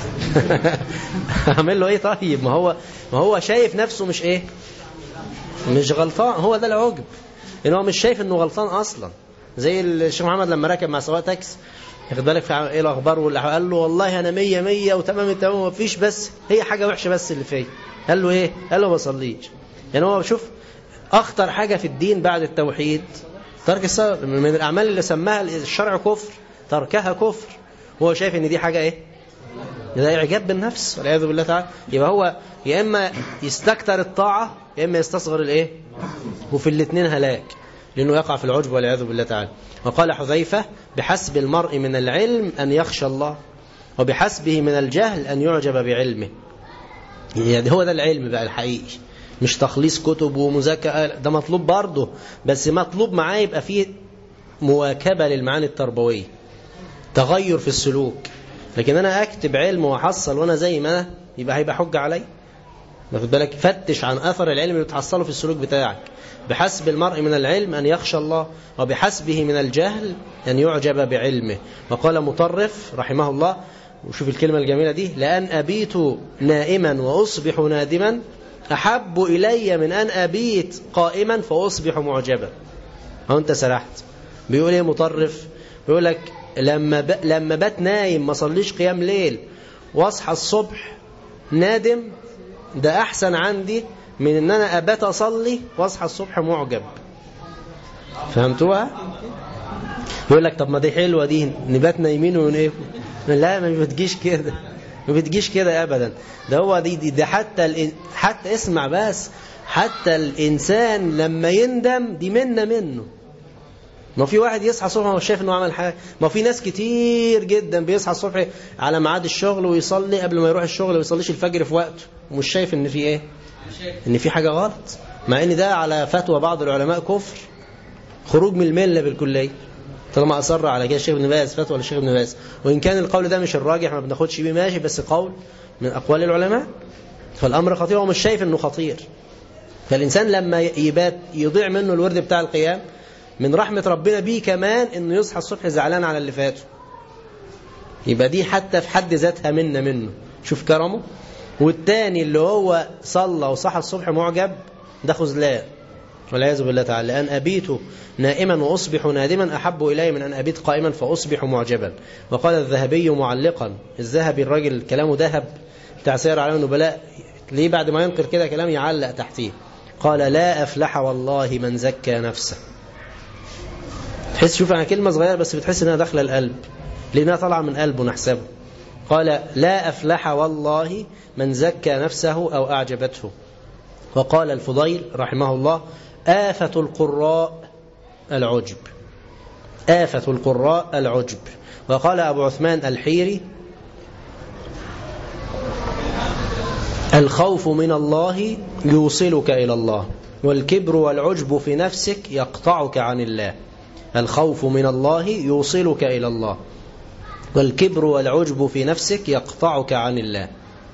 اعمل له ايه طيب؟ ما هو شايف نفسه مش ايه؟ مش غلطان. هو ده العجب ان هو مش شايف انه غلطان اصلا. زي الشيخ محمد لما ركب مع سواق تاكس ياخد بالك في ايه الاخبار قال له والله انا 100 وتمام التمام ومفيش بس هي حاجه وحشه بس اللي فيا. قال له ايه؟ قال له ما بصليش. يعني هو شوف اخطر حاجه في الدين بعد التوحيد ترك الصلاه. من الاعمال اللي سماها الشرع كفر تركها كفر. هو شايف ان دي حاجه ايه؟ ده اعجاب بالنفس والعياذ بالله تعالى. يبقى هو يا اما يستكتر الطاعه يا اما يستصغر الايه؟ وفي الاثنين هلاك لانه يقع في العجب والعياذ بالله تعالى. وقال حذيفه بحسب المرء من العلم ان يخشى الله وبحسبه من الجهل ان يعجب بعلمه. يعني هو ده العلم بقى الحقيقي مش تخليص كتب ومذاكره. ده مطلوب برضه بس مطلوب معاه يبقى فيه مواكبه للمعاني التربويه تغير في السلوك. لكن انا اكتب علم واحصل وانا زي ما انا يبقى هيبقى حجه علي. واخد بالك؟ فتش عن اثر العلم اللي بتحصله في السلوك بتاعك. بحسب المرء من العلم ان يخشى الله وبحسبه من الجهل ان يعجب بعلمه. وقال مطرف رحمه الله وشوف الكلمه الجميله دي لان ابيت نائما واصبح نادما احب الي من ان ابيت قائما فاصبح معجبا. هو انت سرحت. بيقول ايه مطرف؟ بيقول لك لما بات نايم ما صليش قيام ليل واصحى الصبح نادم ده احسن عندي من ان انا ابات اصلي واصحى الصبح معجب. فهمتوها؟ يقول لك طب ما دي حلوه دي نبات نايمين ونقف. لا ما بتجيش كده ما بتجيش كده ابدا. ده هو دي حتى اسمع بس حتى الانسان لما يندم دي منه. ما في واحد يصحى الصبح ومش شايف انه عمل حاجه. ما في ناس كتير جدا بيصحى الصبح على ميعاد الشغل ويصلي قبل ما يروح الشغل وما يصليش الفجر في وقته ومش شايف ان في ايه؟ ان في حاجه غلط. مع ان ده على فتوى بعض العلماء كفر خروج من المله بالكليه طالما اصر على كده الشيخ ابن باز فتوى للشيخ ابن باز. وان كان القول ده مش الراجح ما بناخدش بيه ماشي بس قول من اقوال العلماء. فالامر خطير ومش شايف انه خطير. فالانسان لما يبات يضيع منه الورد بتاع القيام من رحمة ربنا بيه كمان انه يصحى الصبح زعلان على اللي فاته. يبقى دي حتى في حد ذاتها منه. شوف كرمه. والتاني اللي هو صلى وصحى الصبح معجب ده خذلان. والعياذ بالله تعالى. لأن أبيت نائما وأصبح نادما أحب إلي من أن أبيت قائما فأصبح معجبا. وقال الذهبي معلقا، الذهبي الراجل كلامه ذهب بتاع سير على النبلاء، ليه بعد ما ينقل كده كلام يعلق تحتيه، قال لا أفلح والله من زكى نفسه. تحس، شوف، أنا كلمة صغيرة بس بتحس أنها داخله القلب لأنها طالعة من قلبه نحسبه. قال لا أفلح والله من زكى نفسه أو أعجبته. وقال الفضيل رحمه الله آفة القراء العجب، آفة القراء العجب. وقال أبو عثمان الحيري الخوف من الله يوصلك إلى الله، والكبر والعجب في نفسك يقطعك عن الله. الخوف من الله يوصلك إلى الله، والكبر والعجب في نفسك يقطعك عن الله.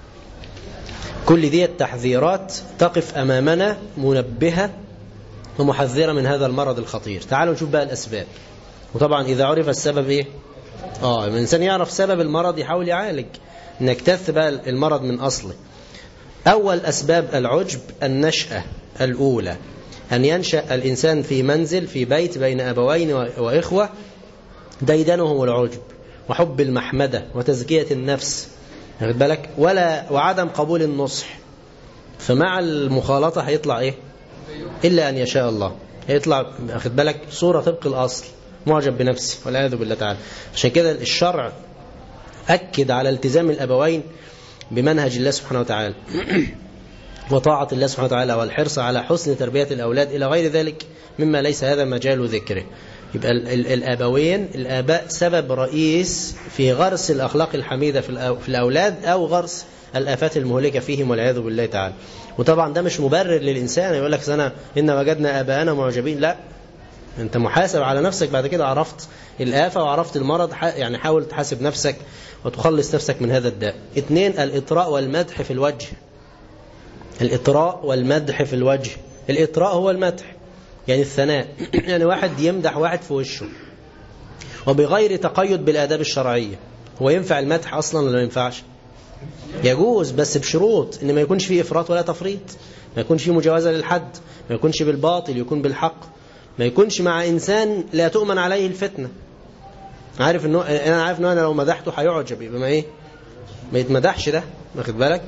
كل دي التحذيرات تقف أمامنا منبهة ومحذرة من هذا المرض الخطير. تعالوا نشوف بقى الأسباب. وطبعا إذا عرف السبب إيه؟ الإنسان يعرف سبب المرض يحاول يعالج، نجتث بقى المرض من أصله. أول أسباب العجب النشأة الأولى، أن ينشأ الإنسان في منزل، في بيت بين أبوين وإخوة ديدنهم العجب وحب المحمدة وتزكية النفس، واخد بالك، وعدم قبول النصح. فمع المخالطة هيطلع إيه؟ إلا أن يشاء الله، هيطلع، واخد بالك، صورة طبق الأصل، معجب بنفسه والعياذ بالله تعالى. عشان كده الشرع أكد على التزام الأبوين بمنهج الله سبحانه وتعالى وطاعة الله سبحانه وتعالى، والحرص على حسن تربية الأولاد إلى غير ذلك مما ليس هذا مجال ذكره. يبقى الآباء سبب رئيس في غرس الأخلاق الحميدة في الأولاد، أو غرس الآفات المهلكة فيهم والعياذ بالله تعالى. وطبعا ده مش مبرر للإنسان يقول لك إن وجدنا آباءنا معجبين. لا، أنت محاسب على نفسك بعد كده، عرفت الآفة وعرفت المرض، يعني حاول تحاسب نفسك وتخلص نفسك من هذا الداء. 2 الإطراء والمدح في الوجه. الإطراء والمدح في الوجه. الإطراء هو المدح، يعني الثناء، يعني واحد يمدح واحد في وشه وبغير تقيد بالآداب الشرعية. هو ينفع المدح أصلا ولا ما ينفعش؟ يجوز، بس بشروط، إن ما يكونش فيه إفراط ولا تفريط، ما يكونش فيه مجاوزة للحد، ما يكونش بالباطل، يكون بالحق، ما يكونش مع إنسان لا تؤمن عليه الفتنة. أنا عارف إنه أنا لو مدحته هيعجب، يبقى ما يتمدحش ده، واخد بالك.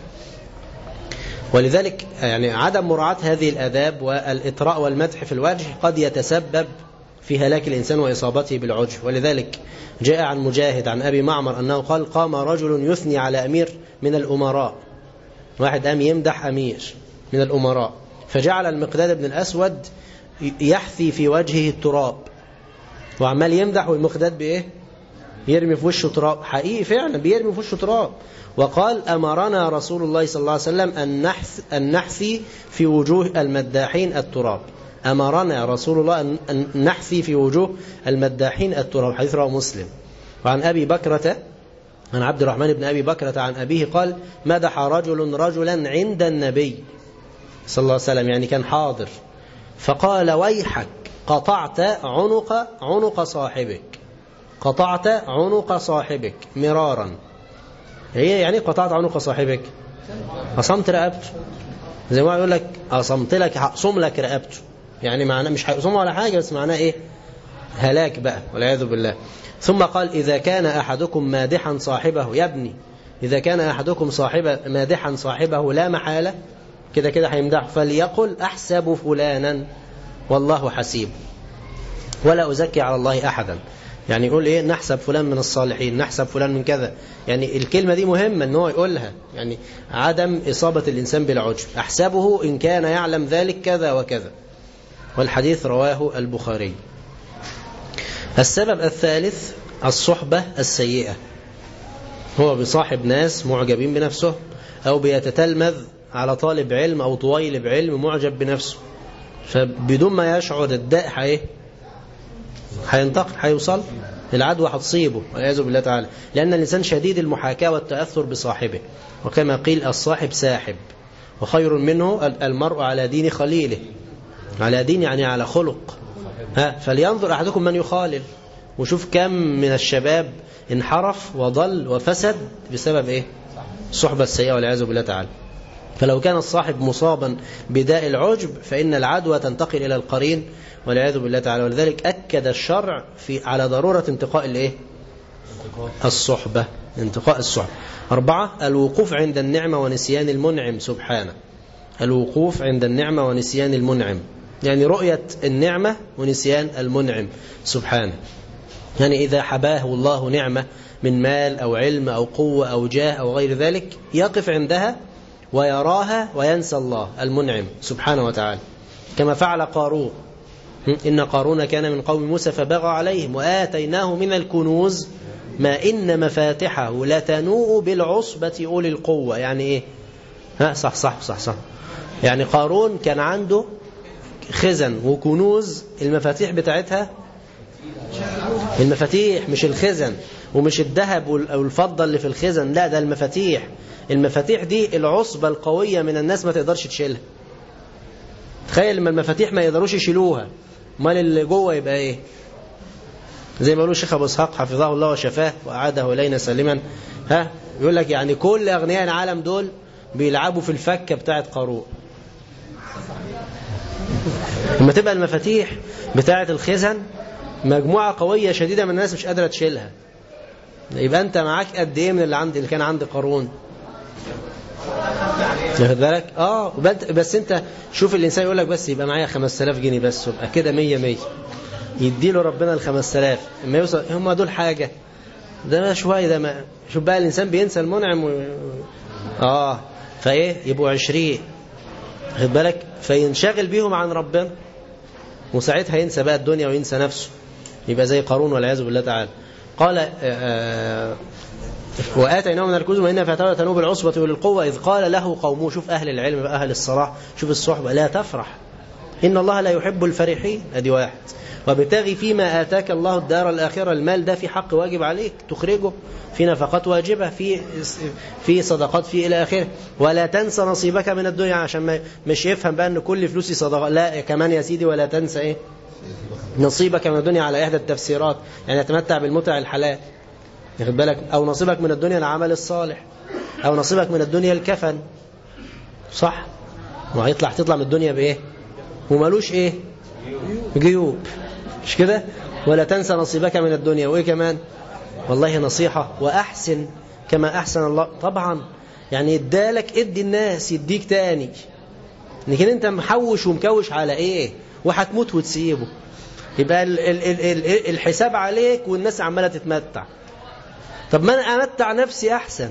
ولذلك يعني عدم مراعاة هذه الآداب والإطراء والمدح في الوجه قد يتسبب في هلاك الإنسان وإصابته بالعجب. ولذلك جاء عن مجاهد عن أبي معمر أنه قال قام رجل يثني على أمير من الأمراء، واحد قام يمدح أمير من الأمراء، فجعل المقداد بن الأسود يحثي في وجهه التراب، وعمال يمدح، والمقداد بإيه؟ يرمي في وشه تراب، حقيقي فعلا بيرمي في وشه تراب. وقال أمرنا رسول الله صلى الله عليه وسلم أن نحثي في وجوه المداحين التراب. أمرنا رسول الله أن نحثي في وجوه المداحين التراب، حديث رواه مسلم. وعن أبي بكرة، عن عبد الرحمن بن أبي بكرة عن أبيه قال مدح رجل رجلا عند النبي صلى الله عليه وسلم، يعني كان حاضر، فقال ويحك قطعت عنق صاحبك، قطعت عنق صاحبك مرارا. هي يعني قطعت عنق صاحبك، قصمت رقبته، زي ما يقول لك قصمت لك، هقصم لك رقبته، يعني معناه مش هيقصمه ولا حاجة، بس معناه ايه؟ هلاك بقى والعياذ بالله. ثم قال إذا كان أحدكم مادحا صاحبه، يا ابني إذا كان أحدكم مادحا صاحبه لا محالة، كده كده هيمدح، فليقل أحسب فلانا والله حسيب ولا أزكي على الله أحدا. يعني يقول إيه؟ نحسب فلان من الصالحين، نحسب فلان من كذا. يعني الكلمة دي مهمة أنه يقولها، يعني عدم إصابة الإنسان بالعجب. أحسبه إن كان يعلم ذلك كذا وكذا. والحديث رواه البخاري. السبب الثالث الصحبة السيئة، هو بصاحب ناس معجبين بنفسه، أو بيتتلمذ على طالب علم أو طويلب علم معجب بنفسه، فبدون ما يشعر الداء هينتقل، هيوصل العدوى، هتصيبه والعياذ بالله تعالى. لأن الإنسان شديد المحاكاة والتأثر بصاحبه، وكما قيل الصاحب ساحب، وخير منه المرء على دين خليله. على دين يعني على خلق. فلينظر أحدكم من يخالل. وشوف كم من الشباب انحرف وضل وفسد بسبب إيه؟ الصحبة السيئة والعياذ بالله تعالى. فلو كان الصاحب مصابا بداء العجب فإن العدوى تنتقل إلى القرين والعياذ بالله تعالى. ولذلك أكد الشرع على ضرورة انتقاء الإيه؟ الصحبة، انتقاء الصحبة. 4 الوقوف عند النعمة ونسيان المنعم سبحانه. الوقوف عند النعمة ونسيان المنعم، يعني رؤية النعمة ونسيان المنعم سبحانه. يعني إذا حباه الله نعمة من مال أو علم أو قوة أو جاه أو غير ذلك يقف عندها ويراها وينسى الله المنعم سبحانه وتعالى، كما فعل قارون. إن قارون كان من قوم موسى فبغى عليهم وآتيناه من الكنوز ما إن مفاتحه لتنوء بالعصبة أولي القوة. يعني إيه؟ صح. يعني قارون كان عنده خزن وكنوز، المفاتيح بتاعتها، المفاتيح مش الخزن ومش الذهب أو الفضة اللي في الخزن، لا ده المفاتيح. المفاتيح دي العصبة القوية من الناس ما تقدرش تشيلها. تخيل لما المفاتيح ما يقدروش يشيلوها، مال اللي جوه يبقى ايه؟ زي ما يقولوا الشيخ ابو اسحاق حفظه الله وشفاه واعاده الينا سالما، يقول لك يعني كل اغنياء العالم دول بيلعبوا في الفكه بتاعه قارون. لما تبقى المفاتيح بتاعه الخزن مجموعه قويه شديده من الناس مش قادره تشيلها، يبقى انت معاك قد ايه من اللي كان عند قارون؟ واخد بالك؟ بس انت شوف الانسان يقول لك بس يبقى معايا 5000 جنيه بس، يبقى كده 100 يديله ربنا ال 5000 اما يوصل هم دول حاجه، ده ما شويه، ده ما شوف بقى الانسان بينسى المنعم فايه يبقوا 20. واخد بالك؟ فينشغل بيهم عن ربنا، وساعتها ينسى بقى الدنيا وينسى نفسه، يبقى زي قارون والعياذ بالله تعالى. قال وآتيناه من الكنوز وإن فتاوى تنوب العصبة وللقوة إذ قال له قومه. شوف أهل العلم بقى، أهل الصلاح، شوف الصحبة، لا تفرح إن الله لا يحب الفرحين. أدي 1. وابتغي فيما آتاك الله الدار الآخرة. المال ده في حق واجب عليك تخرجه، في نفقات واجبة، في صدقات، في إلى آخره. ولا تنسى نصيبك من الدنيا، عشان مش يفهم بقى أن كل فلوسي صدقة، لا كمان يا سيدي ولا تنسى إيه نصيبك من الدنيا على إحدى التفسيرات، يعني يتمتع بالمتع الحلال، ياخد بالك، أو نصيبك من الدنيا العمل الصالح، أو نصيبك من الدنيا الكفن، صح؟ تطلع من الدنيا بإيه؟ ومالوش إيه؟ جيوب، مش كده؟ ولا تنسى نصيبك من الدنيا. وإيه كمان؟ والله نصيحة، وأحسن كما أحسن الله. طبعا يعني ادالك ادي الناس يديك تاني، لكن انت محوش ومكوش على ايه؟ وهتموت وتسيبه، يبقى الحساب عليك والناس عمالة تتمتع. طب ما انا امتع نفسي احسن.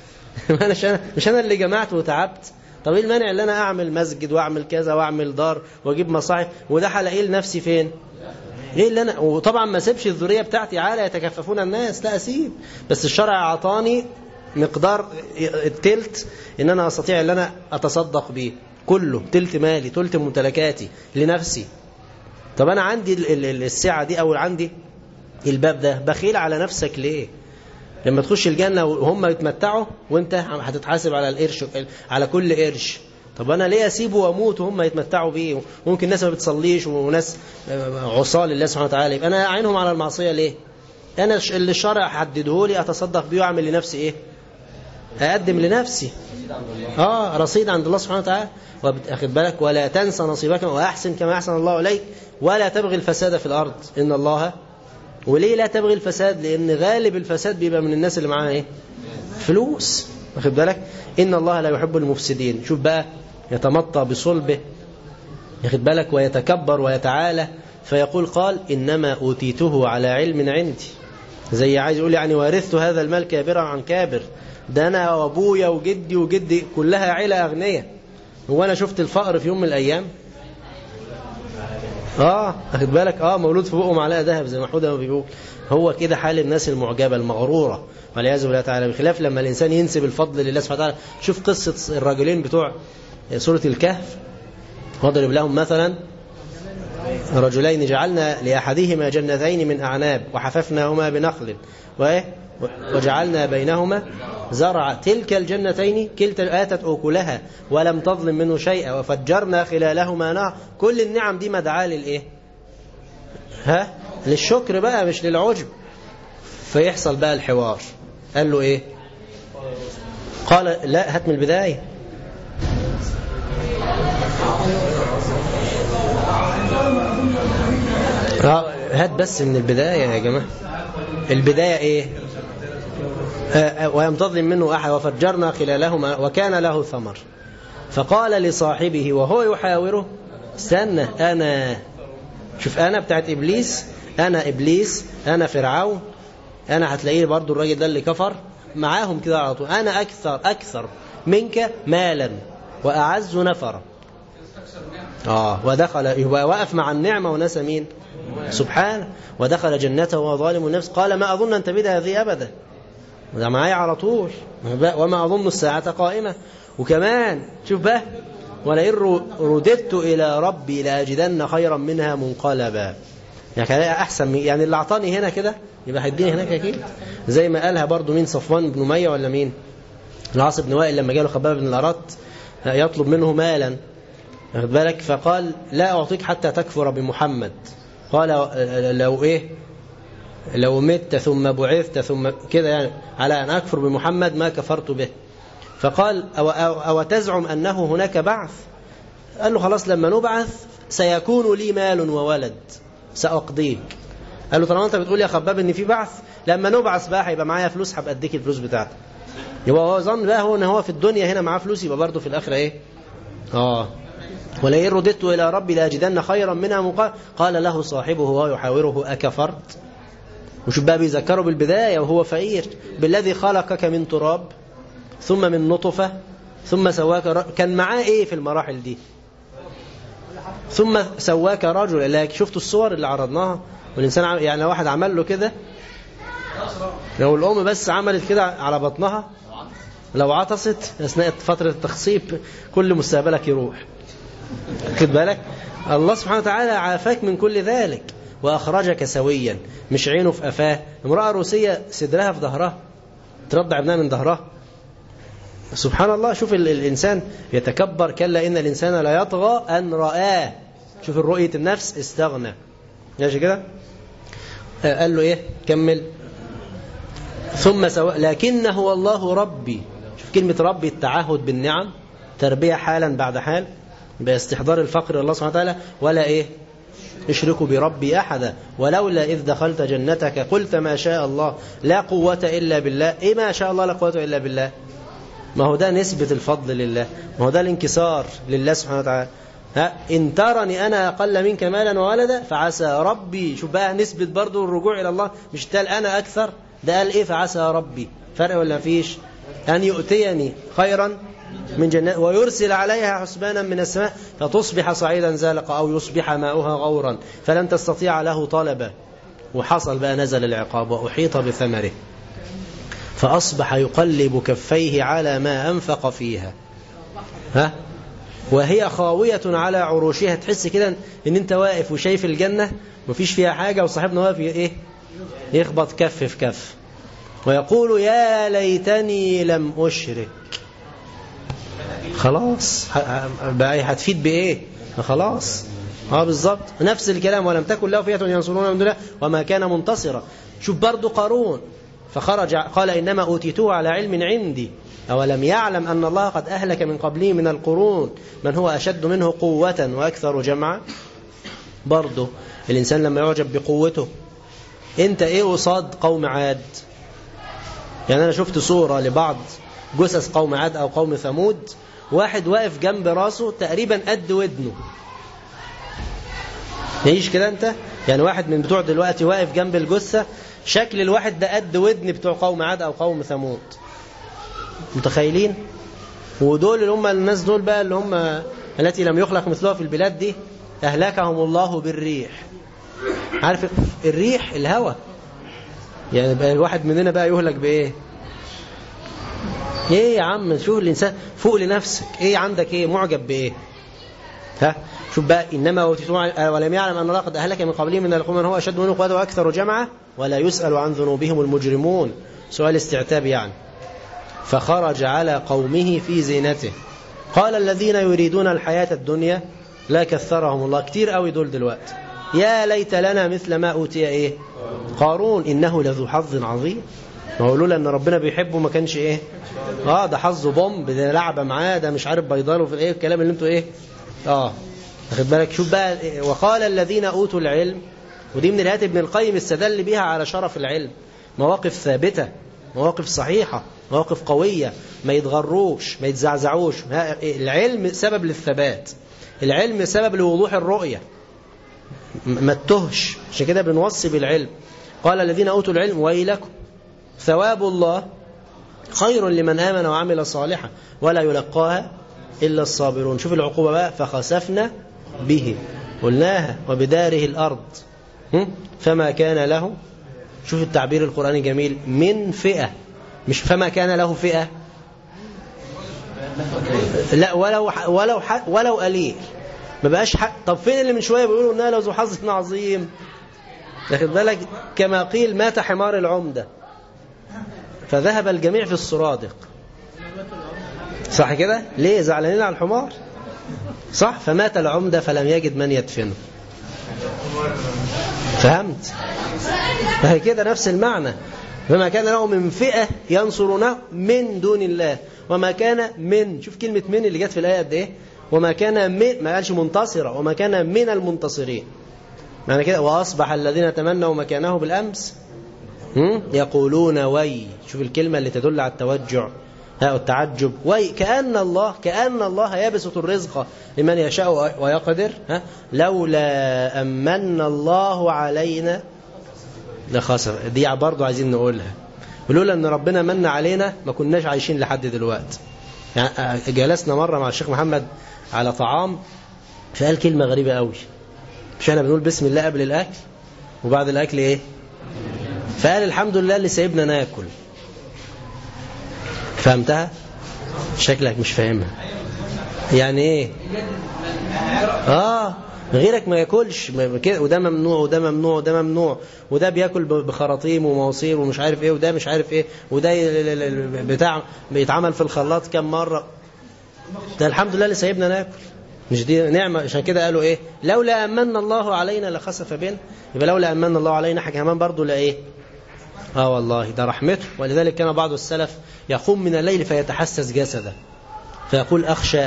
مش انا اللي جمعت وتعبت. طب ايه المانع اللي انا اعمل مسجد واعمل كذا واعمل دار واجيب مصاحف، وده هلاقيه لنفسي فين؟ ايه اللي انا، وطبعا ما اسيبش الذريه بتاعتي عالة يتكففون الناس، لا اسيب، بس الشرع اعطاني مقدار التلت ان انا استطيع ان انا اتصدق بيه كله، تلت مالي، تلت ممتلكاتي لنفسي. طب انا عندي السعه دي او عندي الباب ده، بخيل على نفسك ليه؟ لما تخش الجنه وهم يتمتعوا وانت هتتحاسب على القرش، على كل قرش. طب انا ليه اسيبه واموت وهم يتمتعوا بيه؟ ممكن ناس ما بتصليش وناس عصاه لله سبحانه وتعالى، يبقى انا اعينهم على المعصيه ليه؟ انا اللي الشرع حدده لي اتصدق بيه واعمل لنفسي ايه؟ اقدم لنفسي رصيد عند الله سبحانه وتعالى. واخد بالك؟ ولا تنسى نصيبك واحسن كما احسن الله اليك ولا تبغي الفساد في الارض ان الله. وليه لا تبغي الفساد؟ لان غالب الفساد بيبقى من الناس اللي معاها ايه؟ فلوس. واخد بالك؟ ان الله لا يحب المفسدين. شوف بقى، يتمطى بصلبه، ياخد بالك، ويتكبر ويتعالى، فيقول قال انما اوتيته على علم عندي. زي عايز يقول يعني وارثت هذا المال كابرا عن كابر، ده انا وابويا وجدي وجدي كلها عيله اغنياء، هو انا شفت الفقر في يوم من الايام؟ واخد بالك؟ مولود في بقه معلقه ذهب زي ما حوده ما بيقول. هو كده حال الناس المعجبه المغروره والعياذ بالله تعالى، بخلاف لما الانسان ينسب الفضل لله سبحانه وتعالى. شوف قصه الرجلين بتوع سوره الكهف، واضرب لهم مثلا رجلين جعلنا لاحدهما جنتين من اعناب وحففناهما بنخل وجعلنا بينهما زرعا تلك الجنتين كلتا آتت أكلها ولم تظلم منه شيئا وفجرنا خلالهما نهر. كل النعم دي مدعاة للإيه؟ للشكر بقى مش للعجب. فيحصل بقى الحوار، قال له إيه؟ قال لا، هات من البداية. هات بس من البداية يا جماعة. البداية ايه؟ ويمتظم منه أحد وفجرنا خلالهما وكان له ثمر فقال لصاحبه وهو يحاوره استنى أنا، شوف أنا بتاعت إبليس، أنا إبليس، أنا فرعون، أنا هتلاقيه برضو الراجل ده اللي كفر معاهم كده على طول، أنا أكثر منك مالا وأعز نفرا. ودخل يبقى وقف مع النعمة ونسى مين؟ سبحانه. ودخل جنته وهو ظالم النفس قال ما أظن أن تبيد هذه أبدا، ده معايا على طول، وما أظن الساعة قائمة. وكمان شوف بقى ولئن رددت إلى ربي لأجدن خيرا منها منقلبا، يعني أحسن يعني اللي أعطاني هنا كده يبقى هيديني هناك أكيد، زي ما قالها برضو مين؟ صفوان بن أمية ولا مين؟ العاص بن وائل لما جاله خباب بن الأرط يطلب منه مالا، واخد بالك؟ فقال لا أعطيك حتى تكفر بمحمد. قال لو مت ثم بعثت ثم كده يعني على أن أكفر بمحمد ما كفرت به. فقال أو تزعم أنه هناك بعث؟ قال له خلاص لما نبعث سيكون لي مال وولد سأقضيك. قال له طالما أنت بتقول يا خباب إن في بعث، لما نبعث بقى هيبقى معايا فلوس هبقى أديك الفلوس بتاعتك. يبقى هو ظن بقى هو إن هو في الدنيا هنا معاه فلوس، يبقى برضه في الآخرة إيه؟ ولئن رددت إلى ربي لأجدن خيرا منها قال له صاحبه وهو يحاوره أكفرت؟ وشوف بقى بيذكره بالبداية وهو فقير، بالذي خلقك من تراب ثم من نطفة ثم سواك كان معاه ايه في المراحل دي؟ ثم سواك رجل. لكن شفتوا الصور اللي عرضناها والإنسان يعني لو واحد عمل له كده، لو الأم بس عملت كده على بطنها، لو عطست أثناء فترة التخصيب كل مستقبلك يروح. خد بالك الله سبحانه وتعالى عافاك من كل ذلك وأخرجك سويا، مش عينه في أفاه. امرأة روسية صدرها في ظهرها ترضع ابنها من ظهرها، سبحان الله. شوف الإنسان يتكبر، كلا إن الإنسان لا يطغى أن رآه. شوف الرؤية النفس استغنى. ماشي كده؟ قال له إيه؟ كمل. ثم لكنه الله ربي. شوف كلمة ربي، التعهد بالنعم، تربية حالا بعد حال باستحضار الفقر الله سبحانه وتعالى. ولا إيه؟ اشركوا بربي أحدا ولولا إذ دخلت جنتك قلت ما شاء الله لا قوة إلا بالله. إيه ما شاء الله لا قوة إلا بالله؟ ما هو ده نسبة الفضل لله، ما هو ده الانكسار لله سبحانه وتعالى. إن ترني أنا أقل منك مالا وولدا فعسى ربي. شوف بقى نسبة برضو الرجوع إلى الله، مش قال أنا أكثر، ده قال إيه؟ فعسى ربي. فرق ولا فيش؟ أن يؤتيني خيرا من جنات ويرسل عليها حسبانا من السماء فتصبح صعيدا زلقا أو يصبح ماؤها غورا فلن تستطيع له طلبا. وحصل بقى نزل العقاب وأحيط بثمره فأصبح يقلب كفيه على ما أنفق فيها وهي خاوية على عروشها. تحس كده إن أنت واقف وشايف الجنة مفيش فيها حاجة، وصاحبنا واقف إيه؟ يخبط كف في كف ويقول يا ليتني لم أشرك. خلاص بقى هتفيد بإيه؟ خلاص بالظبط نفس الكلام. ولم تكن له فئة ينصرون من دونه وما كان منتصرا. شوف برضو قارون فخرج قال إنما أوتيته على علم عندي أولم يعلم أن الله قد أهلك من قبله من القرون من هو أشد منه قوة وأكثر جمعا. برضو الإنسان لما يعجب بقوته، أنت إيه قصاد قوم عاد؟ يعني أنا شفت صورة لبعض جثث قوم عاد أو قوم ثمود، واحد واقف جنب راسه تقريبا قد ودنه. نعيش كده أنت؟ يعني واحد من بتوع دلوقتي واقف جنب الجثة، شكل الواحد ده قد ودن بتوع قوم عاد أو قوم ثمود. متخيلين؟ ودول اللي هم الناس دول بقى اللي هم التي لم يخلق مثلها في البلاد دي أهلكهم الله بالريح. عارف الريح الهوى، يعني بقى الواحد مننا بقى يهلك بإيه؟ إيه يا عم؟ شوف الإنسان فوق لنفسك، إيه عندك؟ إيه معجب بإيه؟ شوف بقى إنما ولم يعلم أن الله قد أهلك من قبله من القوم من هو أشد منه قوة وأكثر جمعا ولا يسأل عن ذنوبهم المجرمون. سؤال استعتاب يعني. فخرج على قومه في زينته قال الذين يريدون الحياة الدنيا لا كثرهم الله. كتير قوي دول دلوقتي. يا ليت لنا مثل ما أوتي إيه قارون إنه لذو حظ عظيم. ما هو لولا أن ربنا بيحبه ما كانش إيه ده حظه بومب، ده لعبة معاه، ده مش عارف بيضاله في إيه الكلام اللي انتوا إيه واخد بالك؟ شوف بقى، وقال الذين أوتوا العلم، ودي من الآيات ابن القيم استدل بها على شرف العلم. مواقف ثابتة، مواقف صحيحة، مواقف قوية، ما يتغروش، ما يتزعزعوش. العلم سبب للثبات، العلم سبب لوضوح الرؤية، ما تتهش. عشان كده بنوصي بالعلم. قال الذين أوتوا العلم ويلكم ثواب الله خير لمن آمن وعمل صالحا ولا يلقاها إلا الصابرون. شوف العقوبة بقى، فخسفنا به، قلناها، وبداره الأرض فما كان له. شوف التعبير القرآني جميل، من فئة، مش فما كان له فئة، لا، ولو قليل، ما بقاش حق. طب فين اللي من شوية بيقولوا انها لو ذو حظ عظيم؟ لكن بالك كما قيل مات حمار العمدة فذهب الجميع في السرادق، صح كده؟ ليه زعلانين على الحمار؟ صح، فمات العمدة فلم يجد من يدفنه. فهمت؟ فهي كده نفس المعنى. فما كان له من فئة ينصرونه من دون الله وما كان من، شوف كلمة من اللي جت في الآية قد ايه، وما كان من، ما قالش منتصرة، وما كان من المنتصرين. معنى كده وأصبح الذين تمنوا مكانه بالأمس يقولون وي. شوف الكلمة اللي تدل على التوجع والتعجب، وي، كأن الله يبسط الرزق لمن يشاء ويقدر، لولا أمن الله علينا لخسر. دي برضو عايزين نقولها، ولولا أن ربنا من علينا ما كناش عايشين لحد دلوقتي. يعني جلسنا مرة مع الشيخ محمد على طعام، فقال كلمة غريبة قوي، مش احنا بنقول بسم الله قبل الأكل وبعد الأكل ايه؟ فقال الحمد لله اللي سايبنا ناكل. فهمتها؟ شكلك مش فاهمها. يعني ايه؟ غيرك ما ياكلش، وده ممنوع وده ممنوع وده ممنوع، وده بياكل بخراطيم ومواصير ومش عارف ايه، وده مش عارف ايه، وده بتاع بيتعمل في الخلاط كم مرة. ده الحمد لله اللي سايبنا ناكل، مش دي نعمة؟ عشان كده قالوا ايه؟ لولا أمن الله علينا لخسف بنا. يبقى لولا أمن الله علينا حاجة كمان برضو لا ايه؟ والله ده رحمته. ولذلك كان بعض السلف يقوم من الليل فيتحسس جسده فيقول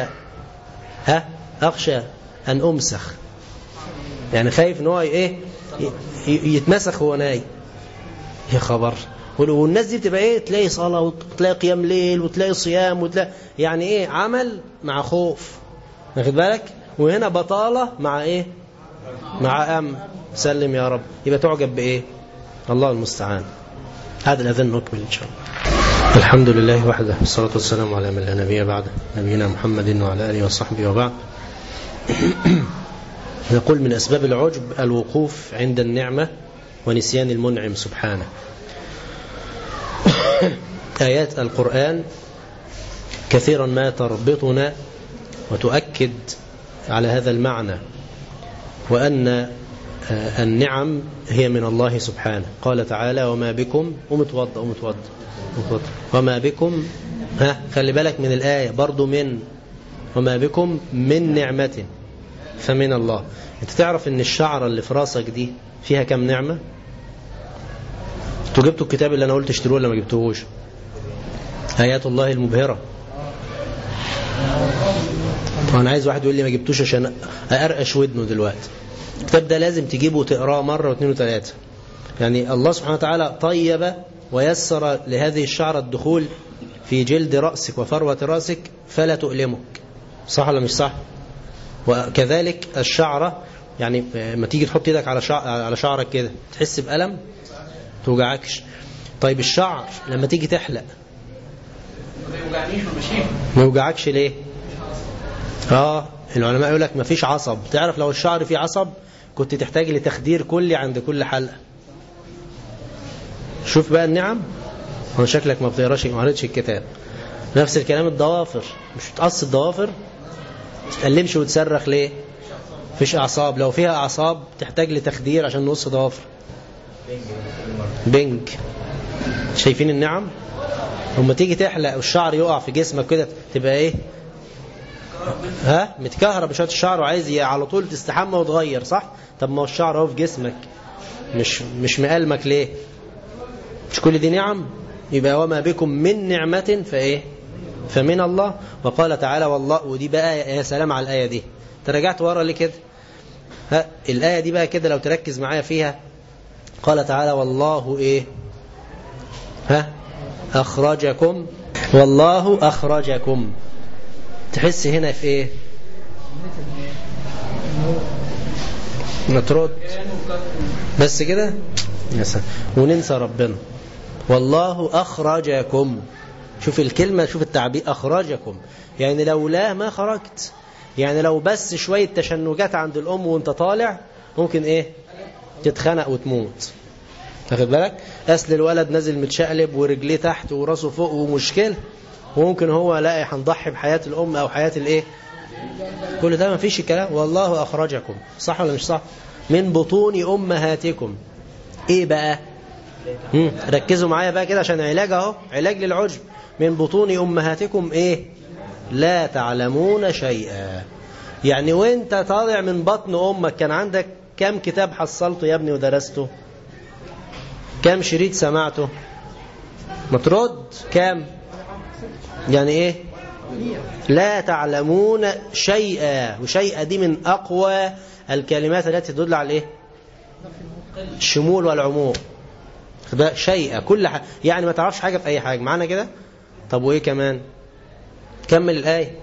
أخشى أن أمسخ، يعني خايف ان هو ايه يتمسخ وهو نايم. يا خبر. والناس دي تبقى ايه؟ تلاقي صلاة وتلاقي قيام ليل وتلاقي صيام وتلاقي يعني ايه؟ عمل مع خوف، واخد بالك؟ وهنا بطالة مع ايه؟ مع أمن. سلم يا رب. يبقى تعجب بايه؟ الله المستعان. هذا الأذن نكمل إن شاء الله. الحمد لله وحده، والصلاة والسلام على من لا نبي بعده، نبينا محمد وعلى آله وصحبه وبعد. نقول من أسباب العجب الوقوف عند النعمة ونسيان المنعم سبحانه. آيات القرآن كثيرا ما تربطنا وتؤكد على هذا المعنى، وأن النعم هي من الله سبحانه. قال تعالى وما بكم، ومتوضى وما بكم، خلي بالك من الآية برضو، من وما بكم من نعمة فمن الله. انت تعرف ان الشعرة اللي في راسك دي فيها كم نعمة؟ انتوا جبتوا الكتاب اللي انا قلت اشتروه ولا ما جبتوهوش؟ آيات الله المبهرة. وانا عايز واحد يقول لي ما جبتوش عشان أرقش ودنه دلوقتي. الكتاب ده لازم تجيبه وتقراه مرة واثنين وثلاثة. يعني الله سبحانه وتعالى طيب ويسر لهذه الشعرة الدخول في جلد رأسك وفروة رأسك فلا تؤلمك، صح ولا مش صح؟ وكذلك الشعرة، يعني ما تيجي تحط يدك على شعرك كده تحس بألم؟ توجعكش. طيب الشعر لما تيجي تحلق ما يوجعكش ليه؟ العلماء يقول لك ما فيش عصب. تعرف لو الشعر فيه عصب كنت تحتاج لتخدير كلي عند كل حلقة. شوف بقى النعم. هو شكلك ما بتقراش، ما قريتش الكتاب. نفس الكلام الضوافر، مش بتقص الضوافر؟ تتألمش وتصرخ ليه؟ فيش أعصاب. لو فيها أعصاب تحتاج لتخدير عشان نقص ضوافر. بنج. شايفين النعم؟ لما تيجي تحلق والشعر يقع في جسمك كده تبقى ايه؟ متكهرب بشوية الشعر وعايز على طول تستحمى وتغير، صح؟ طب ما هو الشعر اهو في جسمك مش مقلمك ليه؟ مش كل دي نعم؟ يبقى وما بكم من نعمة فايه؟ فمن الله. وقال تعالى والله، ودي بقى يا سلام على الآية دي، تراجعت ورا ليه كده؟ الآية دي بقى كده لو تركز معايا فيها، قال تعالى والله إيه؟ أخرجكم، والله أخرجكم. تحس هنا في إيه؟ نترد بس كده وننسى ربنا. والله أخرجكم، شوف الكلمة، شوف التعبير، أخرجكم يعني لولا ما خرجت، يعني لو بس شوية تشنجات عند الأم وانت طالع ممكن إيه؟ تتخنق وتموت. تاخد بالك؟ أصل الولد نازل متشقلب ورجليه تحت وراسه فوق ومشكلة، وممكن هو لا هنضحي بحياة الأم أو حياة الإيه؟ كل ده ما فيش الكلام. والله أخرجكم، صح ولا مش صح؟ من بطون أمهاتكم. إيه بقى؟ ركزوا معايا بقى كده عشان علاج اهو، علاج للعجب. من بطون أمهاتكم إيه؟ لا تعلمون شيئا. يعني وانت طالع من بطن أمك كان عندك كم كتاب حصلته يا ابني ودرسته؟ كم شريط سمعته؟ ما ترد كم؟ يعني إيه؟ لا تعلمون شيئا. وشيئا دي من أقوى الكلمات التي تدل على إيه؟ الشمول والعموم. شيئا كل حاجة، يعني ما تعرفش حاجة في أي حاجة معنا كده. طب وإيه كمان؟ كمل الآية.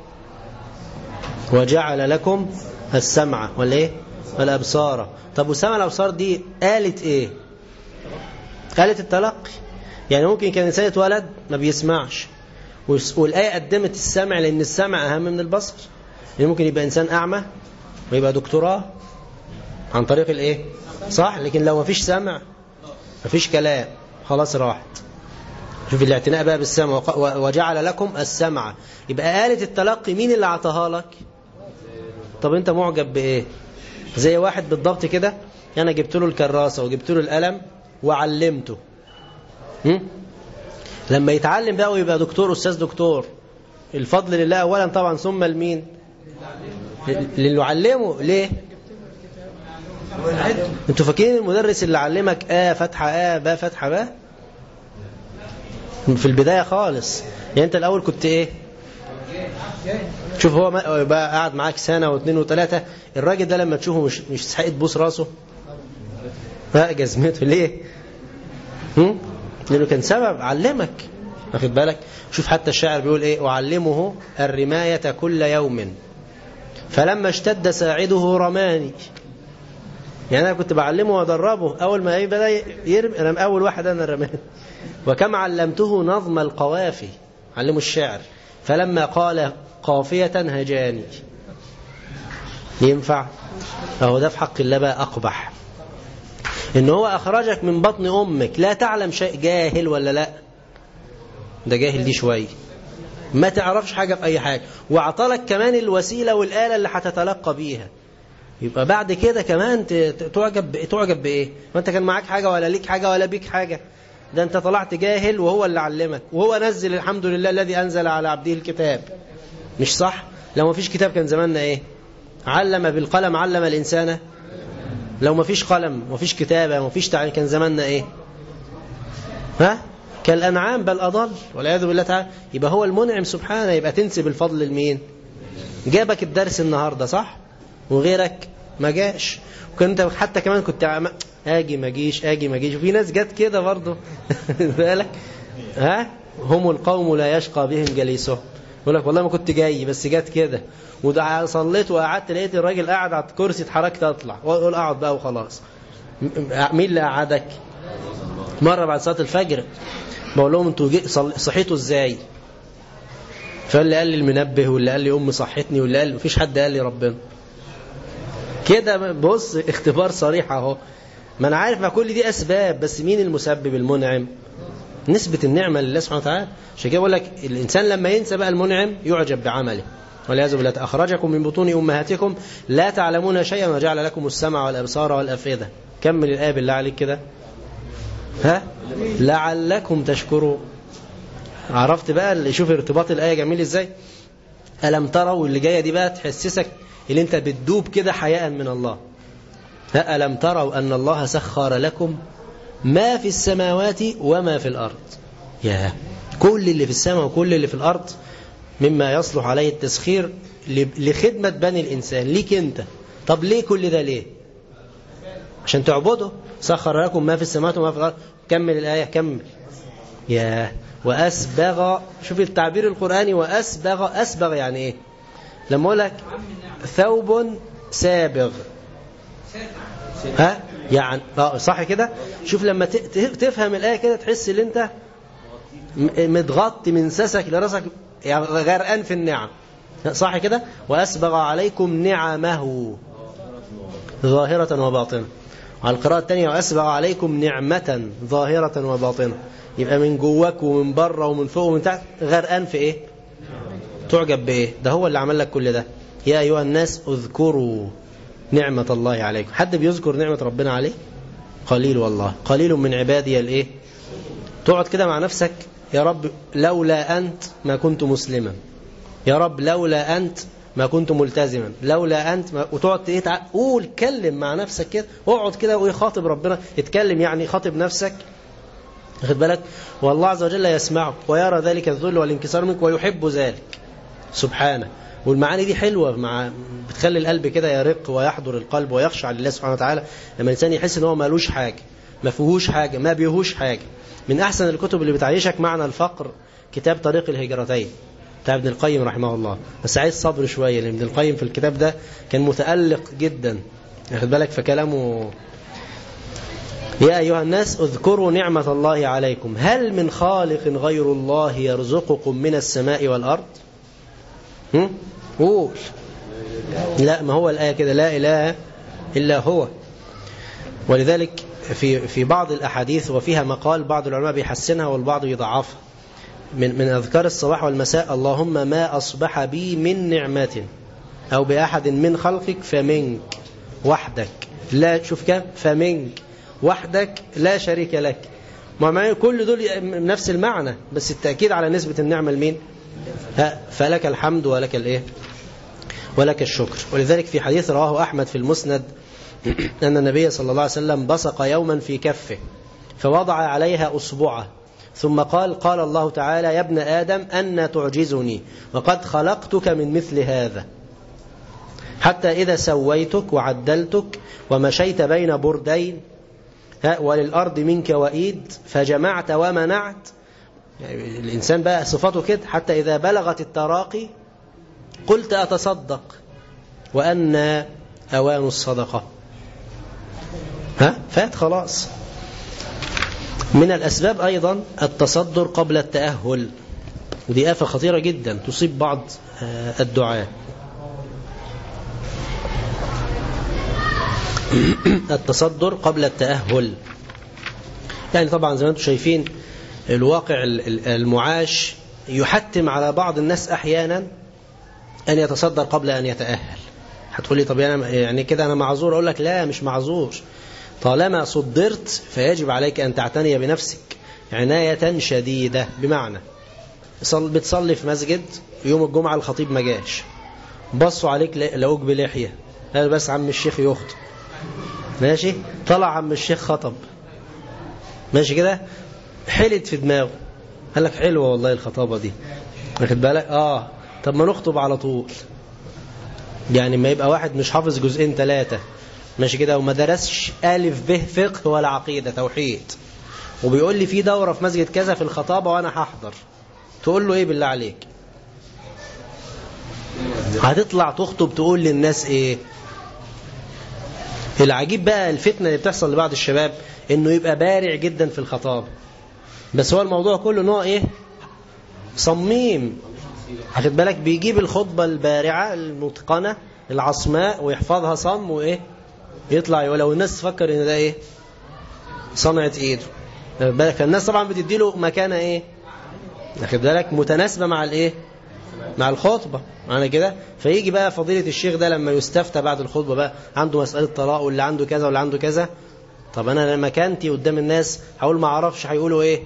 وجعل لكم السمع ولا إيه؟ والأبصار. طب والسمع والأبصار دي آلة إيه؟ آلة التلقي. يعني ممكن كان إنسان يتولد ما بيسمعش، والآية قدمت السمع لأن السمع أهم من البصر. يعني ممكن يبقى إنسان أعمى ويبقى دكتوراه عن طريق الإيه؟ صح. لكن لو ما فيش سمع ما فيش كلام، خلاص راحت. شوف الاعتناء بقى بالسمع. وجعل لكم السمع، يبقى آلة التلقي مين اللي عطاها لك؟ طب أنت معجب بإيه؟ زي واحد بالضبط كده، أنا جبت له الكراسة وجبت له القلم وعلمته. لما يتعلم بقى ويبقى دكتور، أستاذ دكتور، الفضل لله أولا طبعا، ثم لمين؟ للي علمه. ليه؟ انتوا فاكرين المدرس اللي علمك فتحة باء فتحة باء في البداية خالص؟ يعني انت الأول كنت ايه؟ شوف هو بقى قاعد معاك سنة واثنين وثلاثة، الراجل ده لما تشوفه مش تسحق تبوس راسه جزمته. ليه؟ لأنه كان سبب علمك. واخد بالك؟ شوف حتى الشاعر بيقول ايه؟ أعلمه الرماية كل يوم فلما اشتد ساعده رماني. يعني أنا كنت بعلمه وأدربه، أول ما بدأ يرمي أول واحد أنا الرماني. وكم علمته نظم القوافي، علمه الشعر، فلما قال قافية هجاني. ينفع؟ أهو ده في حق الله بقى أقبح، إن هو أخرجك من بطن أمك لا تعلم شيء. جاهل ولا لا؟ ده جاهل دي شوية، ما تعرفش حاجة في أي حاجة، وعطلك كمان الوسيلة والآلة اللي هتتلقى بيها. يبقى بعد كده كمان تعجب بإيه؟ وانت كان معاك حاجة ولا ليك حاجة ولا بيك حاجة؟ ده انت طلعت جاهل وهو اللي علمك، وهو نزل الحمد لله الذي أنزل على عبده الكتاب. مش صح؟ لو ما فيش كتاب كان زماننا ايه؟ علم بالقلم علم الإنسان. لو ما فيش قلم ما فيش كتابة ما فيش تعليم كان زماننا ايه؟ كالأنعام بل أضل والعياذ بالله تعالى. يبقى هو المنعم سبحانه، يبقى تنسب الفضل لمين؟ جابك الدرس النهاردة صح؟ وغيرك ما جاش، وكنت حتى كمان كنت اجي ما اجيش اجي ما اجيش، وفي ناس جت كده برضه بالك. هم القوم لا يشقى بهم جليسهم. يقول لك والله ما كنت جاي بس جت كده، وده صليت وقعدت لقيت الراجل قاعد على الكرسي اتحركت اطلع واقول اقعد بقى وخلاص. مين اللي قعدك؟ مره بعد صلاه الفجر بقول لهم انتوا صحيتوا ازاي؟ فاللي قال لي المنبه، واللي قال لي امي صحتني، واللي قال مفيش حد قال لي ربنا. كده بص اختبار صريح اهو. ما انا عارف ما كل دي اسباب، بس مين المسبب؟ المنعم. نسبة النعمة لله سبحانه وتعالى. عشان كده بقول لك الانسان لما ينسى بقى المنعم يعجب بعمله. والعياذ بالله. اخرجكم من بطون امهاتكم لا تعلمون شيئا وجعل لكم السمع والابصار والافئده. كمل الايه بالله عليك كده. لعلكم تشكرون. عرفت بقى اللي يشوف ارتباط الايه جميل ازاي؟ ألم تروا اللي جايه دي بقى تحسسك اللي انت بتدوب كده حياء من الله. ألم تروا أن الله سخر لكم ما في السماوات وما في الأرض. يا كل اللي في السماء وكل اللي في الأرض مما يصلح عليه التسخير لخدمة بني الإنسان ليك أنت. طب ليه كل ده ليه؟ عشان تعبده. سخر لكم ما في السماوات وما في الأرض. كمل الآية كمل. يا وأسبغ. شوف التعبير القرآني وأسبغ. أسبغ يعني إيه؟ لما أقول لك ثوب سابغ ها يعني صح كده. شوف لما تفهم الآية كده تحس ان انت متغطي من سسك لراسك يعني غرقان في النعم صح كده. وأسبغ عليكم نعمه ظاهرة وباطنة. على القراءة الثانية وأسبغ عليكم نعمة ظاهرة وباطنة. يبقى من جواك ومن بره ومن فوق ومن تحت غرقان في ايه؟ تعجب بايه؟ ده هو اللي عمل لك كل ده. يا أيها الناس اذكروا نعمة الله عليكم. حد بيذكر نعمة ربنا عليه؟ قليل والله. قليل من عبادي الايه؟ تقعد كده مع نفسك يا رب لولا أنت ما كنت مسلما، يا رب لولا أنت ما كنت ملتزما، لولا أنت ما... وتقعد قول كلم مع نفسك كده. اقعد كده ويخاطب ربنا. اتكلم يعني خاطب نفسك واخد بالك. والله عز وجل يسمعك ويرى ذلك الذل والانكسار منك ويحب ذلك سبحانه. والمعاني دي حلوة بتخلي القلب كده يرق ويحضر القلب ويخشع لله سبحانه وتعالى. لما الإنسان يحس ان هو مالوش حاجة ما فيهوش حاجة ما بيهوش حاجة. من أحسن الكتب اللي بتعيشك معنى الفقر كتاب طريق الهجرتين بتاع ابن القيم رحمه الله. بس عايز صبر شوية لأن ابن القيم في الكتاب ده كان متألق جدا واخد بالك. فكلامه يا أيها الناس اذكروا نعمة الله عليكم هل من خالق غير الله يرزقكم من السماء والأرض. قول لا. ما هو الآية كده لا إله إلا هو. ولذلك في بعض الأحاديث وفيها مقال بعض العلماء بيحسنها والبعض يضعفها من أذكار الصباح والمساء اللهم ما أصبح بي من نعمة أو بأحد من خلقك فمنك وحدك. لا شوف كم فمنك وحدك لا شريك لك. ما كل دول نفس المعنى بس التأكيد على نسبة النعمة لمين. فلك الحمد ولك الايه ولك الشكر. ولذلك في حديث رواه أحمد في المسند أن النبي صلى الله عليه وسلم بصق يوما في كفه فوضع عليها أصبعه ثم قال الله تعالى يا ابن آدم أن تعجزني وقد خلقتك من مثل هذا حتى إذا سويتك وعدلتك ومشيت بين بردين وللأرض منك وإيد فجمعت ومنعت. يعني الإنسان بقى صفاته كده حتى إذا بلغت التراقي قلت أتصدق وأن أوان الصدقة فات خلاص. من الأسباب أيضا التصدر قبل التأهل ودي آفة خطيرة جدا تصيب بعض الدعاء. التصدر قبل التأهل يعني طبعا زي ما انتم شايفين الواقع المعاش يحتم على بعض الناس أحيانا أن يتصدر قبل أن يتأهل. هتقولي طب يعني كده أنا معذور. أقول لك لا مش معذور. طالما صدرت فيجب عليك أن تعتني بنفسك عناية شديدة. بمعنى بتصلي في مسجد يوم الجمعة الخطيب ما جاش بصوا عليك لقوك بلحية قال بس عم الشيخ يخطب ماشي. طلع عم الشيخ خطب ماشي كده حلت في دماغه قال لك حلوة والله الخطابة دي واخد بالك. طب ما نخطب على طول. يعني ما يبقى واحد مش حافظ جزئين 3 ماشي كده وما درسش ألف به فقه ولا عقيدة توحيد وبيقول لي في دورة في مسجد كذا في الخطابة وأنا هحضر. تقول له إيه بالله عليك؟ هتطلع تخطب تقول للناس إيه؟ العجيب بقى الفتنة اللي بتحصل لبعض الشباب إنه يبقى بارع جدا في الخطابة بس هو الموضوع كله نوع إيه؟ صميم. هاخد بالك بيجيب الخطبة البارعة المتقنة العصماء ويحفظها صم وإيه يطلع ولو الناس تفكر إن ده إيه صنعة إيده. بالك فالناس طبعا بتديله مكانة إيه هاخد بالك متناسبة مع الإيه مع الخطبة معنى كده. فيجي بقى فضيلة الشيخ ده لما يستفتى بعد الخطبة بقى عنده مسألة طلاق واللي عنده كذا واللي عنده كذا. طب أنا لما كانتي قدام الناس هقول ما أعرفش هيقولوا إيه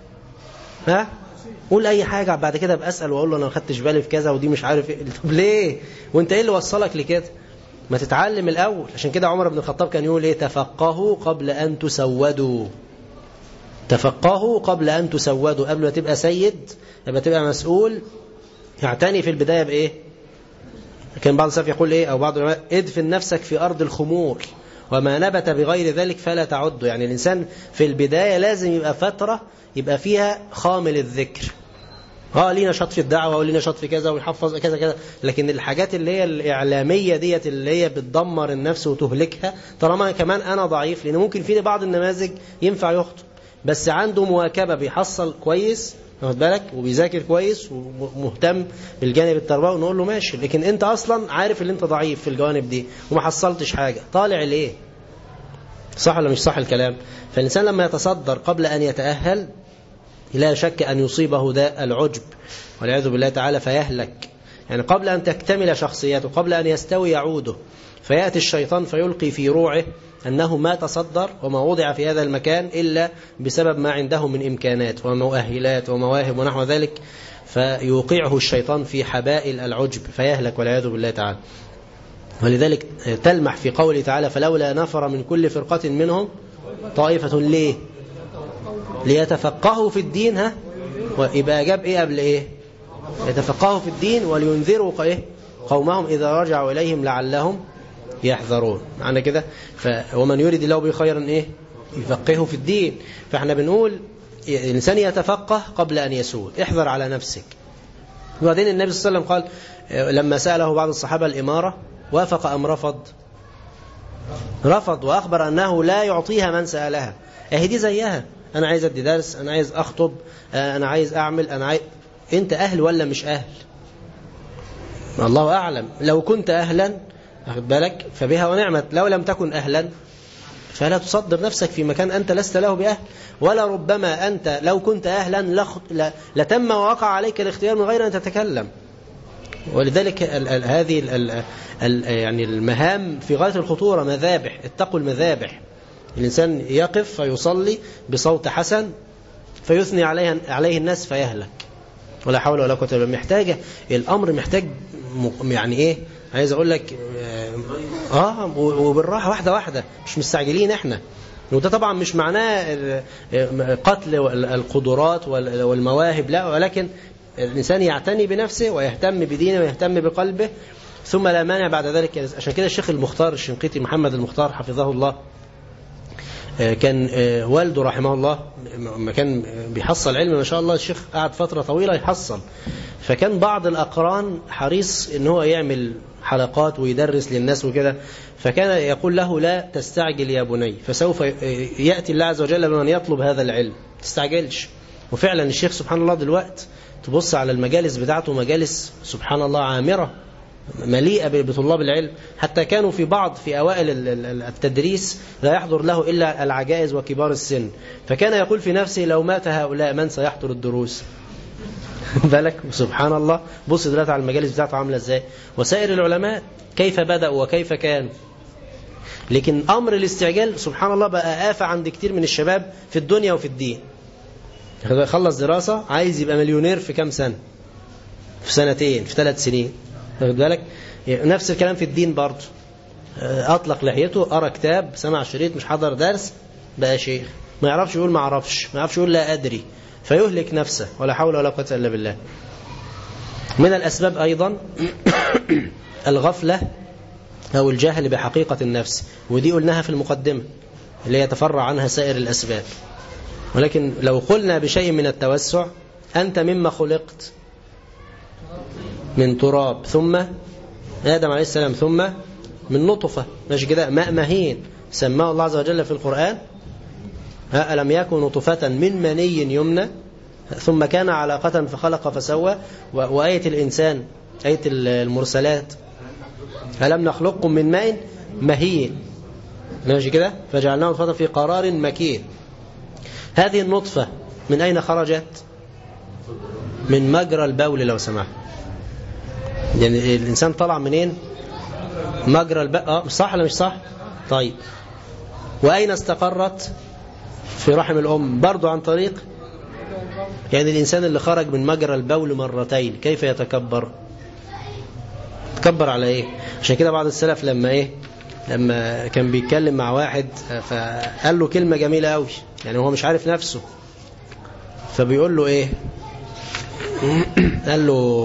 قول أي حاجة بعد كده بأسأل وأقول له أنا ما خدتش بالي في كذا ودي مش عارف إيه. طب ليه وانت إيه اللي وصلك لكده؟ ما تتعلم الأول. عشان كده عمر بن الخطاب كان يقول إيه تفقهوا قبل أن تسودوا. تفقهوا قبل أن تسودوا. قبل ما تبقى سيد قبل ما تبقى مسؤول يعتني في البداية بإيه؟ كان بعض السلف يقول إيه، أو بعض العلماء ادفن نفسك في أرض الخمول وما نبت بغير ذلك فلا تعد. يعني الإنسان في البداية لازم يبقى فترة يبقى فيها خامل الذكر، ليه نشاط في الدعوة وليه نشاط في كذا ويحفظ كذا كذا، لكن الحاجات اللي هي الإعلامية ديت اللي هي بتدمر النفس وتهلكها، طالما كمان أنا ضعيف، لأن ممكن في بعض النماذج ينفع يخطب بس عنده مواكبة، بيحصل كويس واخد بالك وبيذاكر كويس ومهتم بالجانب التربوي، ونقول له ماشي، لكن انت اصلا عارف ان انت ضعيف في الجوانب دي وما حصلتش حاجة، طالع ليه؟ صح ولا مش صح الكلام؟ فالإنسان لما يتصدر قبل أن يتأهل لا شك أن يصيبه داء العجب والعياذ بالله تعالى فيهلك. يعني قبل أن تكتمل شخصيته، قبل أن يستوي يعوده، فيأتي الشيطان فيلقي في روعه أنه ما تصدر وما وضع في هذا المكان إلا بسبب ما عنده من إمكانات ومؤهلات ومواهب ونحو ذلك، فيوقعه الشيطان في حبائل العجب فيهلك والعياذ بالله تعالى. ولذلك تلمح في قوله تعالى فلولا نفر من كل فرقة منهم طائفة ليه؟ ليتفقهوا في الدين. ويبقى جاب إيه قبل إيه؟ يتفقهوا في الدين ولينذروا قومهم إذا رجعوا إليهم لعلهم يحذرون. معنى كده ومن يريد الله به خيرا إيه؟ يفقهه في الدين. فإحنا بنقول الإنسان يتفقه قبل أن يسود، احذر على نفسك. وبعدين النبي صلى الله عليه وسلم قال لما سأله بعض الصحابة الإمارة وافق أم رفض؟ رفض، وأخبر أنه لا يعطيها من سألها. دي زيها، أنا عايز أدي درس، أنا عايز أخطب، أنا عايز أعمل، أنت أهل ولا مش أهل؟ الله أعلم. لو كنت أهلا أخذ بالك فبها ونعمت، لو لم تكن أهلا فلا تصدر نفسك في مكان أنت لست له بأهل. ولا ربما أنت لو كنت أهلا لتم ووقع عليك الاختيار من غير أن تتكلم. ولذلك هذه يعني المهام في غاية الخطورة، مذابح، اتقوا المذابح. الإنسان يقف فيصلي بصوت حسن فيثني عليه الناس فيهلك، ولا حول ولا قوة إلا بالله. محتاجة الأمر، محتاج يعني إيه، عايز أقول لك وبالراحة واحدة واحدة، مش مستعجلين إحنا. وده طبعا مش معناه قتل القدرات والمواهب، لا، ولكن الإنسان يعتني بنفسه ويهتم بدينه ويهتم بقلبه، ثم لا مانع بعد ذلك. عشان كده الشيخ المختار الشنقيطي محمد المختار حفظه الله كان والده رحمه الله ما كان بيحصل علم ما شاء الله، الشيخ قعد فترة طويلة يحصل، فكان بعض الأقران حريص ان هو يعمل حلقات ويدرس للناس وكده، فكان يقول له لا تستعجل يا بني، فسوف يأتي الله عز وجل بمن يطلب هذا العلم، تستعجلش. وفعلا الشيخ سبحان الله دلوقت تبص على المجالس بتاعته، مجالس سبحان الله عامرة مليئة بطلاب العلم، حتى كانوا في أوائل التدريس لا يحضر له إلا العجائز وكبار السن، فكان يقول في نفسه لو مات هؤلاء من سيحضر الدروس؟ بالك سبحان الله. بص دلوقتي على المجالس بتاعته عاملة ازاي، وسائر العلماء كيف بدأوا وكيف كانوا. لكن أمر الاستعجال سبحان الله بقى آفة عند كتير من الشباب في الدنيا وفي الدين. خلص دراسة عايز يبقى مليونير في كام سنة، في سنتين، في 3 سنين، واخد بالك. نفس الكلام في الدين برضه، أطلق لحيته، أرى كتاب، سمع شريط، مش حضر درس، بقى شيخ، ما يعرفش يقول ما أعرفش، ما يعرفش يقول لا أدري، فيهلك نفسه، ولا حول ولا قوة إلا بالله. من الأسباب أيضا الغفلة أو الجهل بحقيقة النفس، ودي قلناها في المقدمة اللي يتفرع عنها سائر الأسباب. ولكن لو قلنا بشيء من التوسع، أنت مما خلقت؟ من تراب، ثم آدم عليه السلام، ثم من نطفة، ماشي كده، ماء مهين سماه الله عز وجل في القرآن ألم يكن نطفة من مني يمنى ثم كان علقة فخلق فسوى. وآية الإنسان، آية المرسلات ألم نخلقكم من ماء مهين، ماشي كده، فجعلناه نطفة في قرار مكين. هذه النطفة من أين خرجت؟ من مجرى البول لو سمحت. يعني الإنسان طلع منين؟ مجرى البول، صح ولا مش صح؟ طيب، وأين استقرت؟ في رحم الأم برضو عن طريق، يعني الإنسان اللي خرج من مجرى البول مرتين كيف يتكبر؟ تكبر على إيه؟ عشان كده بعض السلف لما كان بيتكلم مع واحد فقال له كلمة جميلة قوي، يعني هو مش عارف نفسه، فبيقول له إيه؟ قال له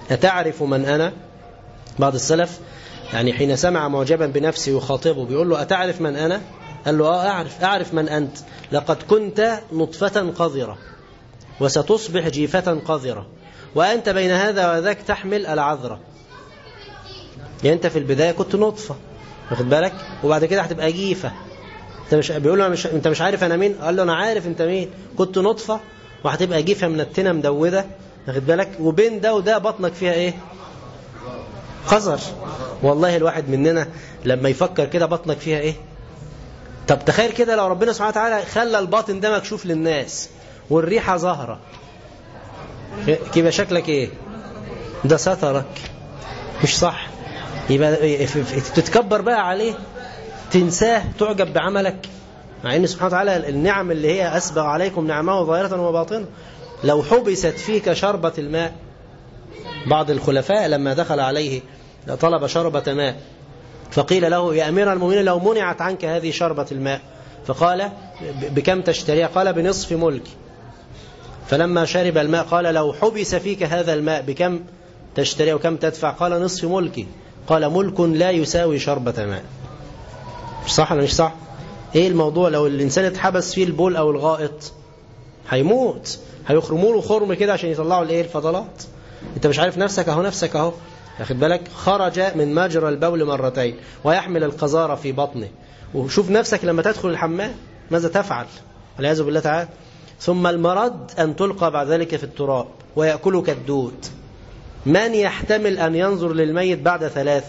أتعرف من أنا؟ بعض السلف يعني حين سمع معجبا بنفسه يخاطبه بيقول له أتعرف من أنا؟ قال له أعرف من أنت، لقد كنت نطفة قذرة وستصبح جيفة قذرة، وأنت بين هذا وذاك تحمل العذرة. يعني أنت في البداية كنت نطفة، واخد بالك، وبعد كده هتبقى جيفة. بيقول له أنت مش عارف أنا مين؟ قال له أنا عارف أنت مين، كنت نطفة وهتبقى جيفة من التنة مدودة، واخد بالك، وبين ده وده بطنك فيها إيه؟ قذر. والله الواحد مننا لما يفكر كده بطنك فيها إيه؟ طب تخيل كده لو ربنا سبحانه وتعالى خلى الباطن ده مكشوف للناس والريحة ظاهرة، يبقى شكلك إيه؟ ده سترك، مش صح؟ يبقى تتكبر بقى عليه، تنساه، تعجب بعملك، مع ان سبحانه وتعالى النعم اللي هي أسبغ عليكم نعمه ظاهرة وباطنة. لو حبست فيك شربة الماء، بعض الخلفاء لما دخل عليه طلب شربة ماء فقيل له يا أمير المؤمنين لو منعت عنك هذه شربة الماء، فقال بكم تشتريها؟ قال بنصف ملكي. فلما شرب الماء قال لو حبس فيك هذا الماء بكم تشتريها وكم تدفع؟ قال نصف ملكي. قال ملك لا يساوي شربة ماء. مش صح ولا مش صح؟ ايه الموضوع؟ لو الانسان اتحبس فيه البول او الغائط هيموت، هيخرموا له خرم كده عشان يطلعوا الايه؟ الفضلات. انت مش عارف نفسك اهو، نفسك اهو، واخد بالك، خرج من مجرى البول مرتين ويحمل القذارة في بطنه. وشوف نفسك لما تدخل الحمام ماذا تفعل والعياذ بالله تعالى. ثم المرد أن تلقى بعد ذلك في التراب ويأكلك الدود. من يحتمل أن ينظر للميت بعد 3؟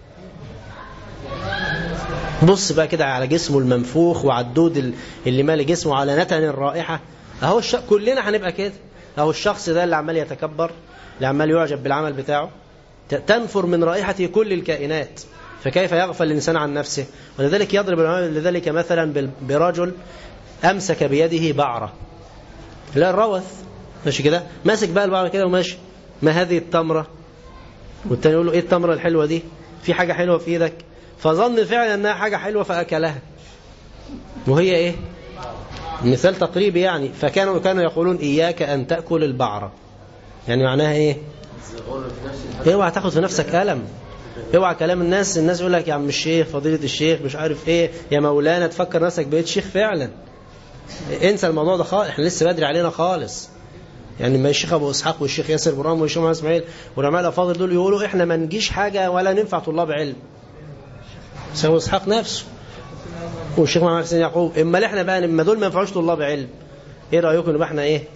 بص بقى كده على جسمه المنفوخ وعلى الدود اللي مالي جسمه على نتن الرائحة. اهو كلنا هنبقى كده. اهو الشخص ده اللي عمال يتكبر، اللي عمال يعجب بالعمل بتاعه، تنفر من رائحته كل الكائنات، فكيف يغفل الإنسان عن نفسه؟ ولذلك يضرب لذلك مثلا برجل أمسك بيده بعرة، لا الروث، ماشي كده، ماسك بقى البعرة كده وماشي، ما هذه التمرة؟ والتاني يقول له ايه التمرة الحلوة دي؟ في حاجة حلوة في ايدك؟ فظن فعلا انها حاجة حلوة فأكلها، وهي ايه؟ مثال تقريبي يعني. فكانوا يقولون إياك أن تأكل البعرة، يعني معناها ايه؟ اوعى تاخد في نفسك ألم، اوعى كلام الناس يقول لك يا عم الشيخ، فضيلة الشيخ، مش عارف ايه، يا مولانا، تفكر نفسك بقيت شيخ فعلا. انسى الموضوع ده خالص، احنا لسه بدري علينا خالص. يعني ما الشيخ ابو اسحاق والشيخ ياسر برام والشيخ محمد اسماعيل والعلماء الافاضل دول يقولوا احنا ما نجيش حاجه ولا ننفع طلاب علم. الشيخ ابو اسحاق نفسه والشيخ محمد حسين يعقوب، اما احنا بقى اما دول ما ينفعوش طلاب علم، ايه رايكم نبقى احنا ايه؟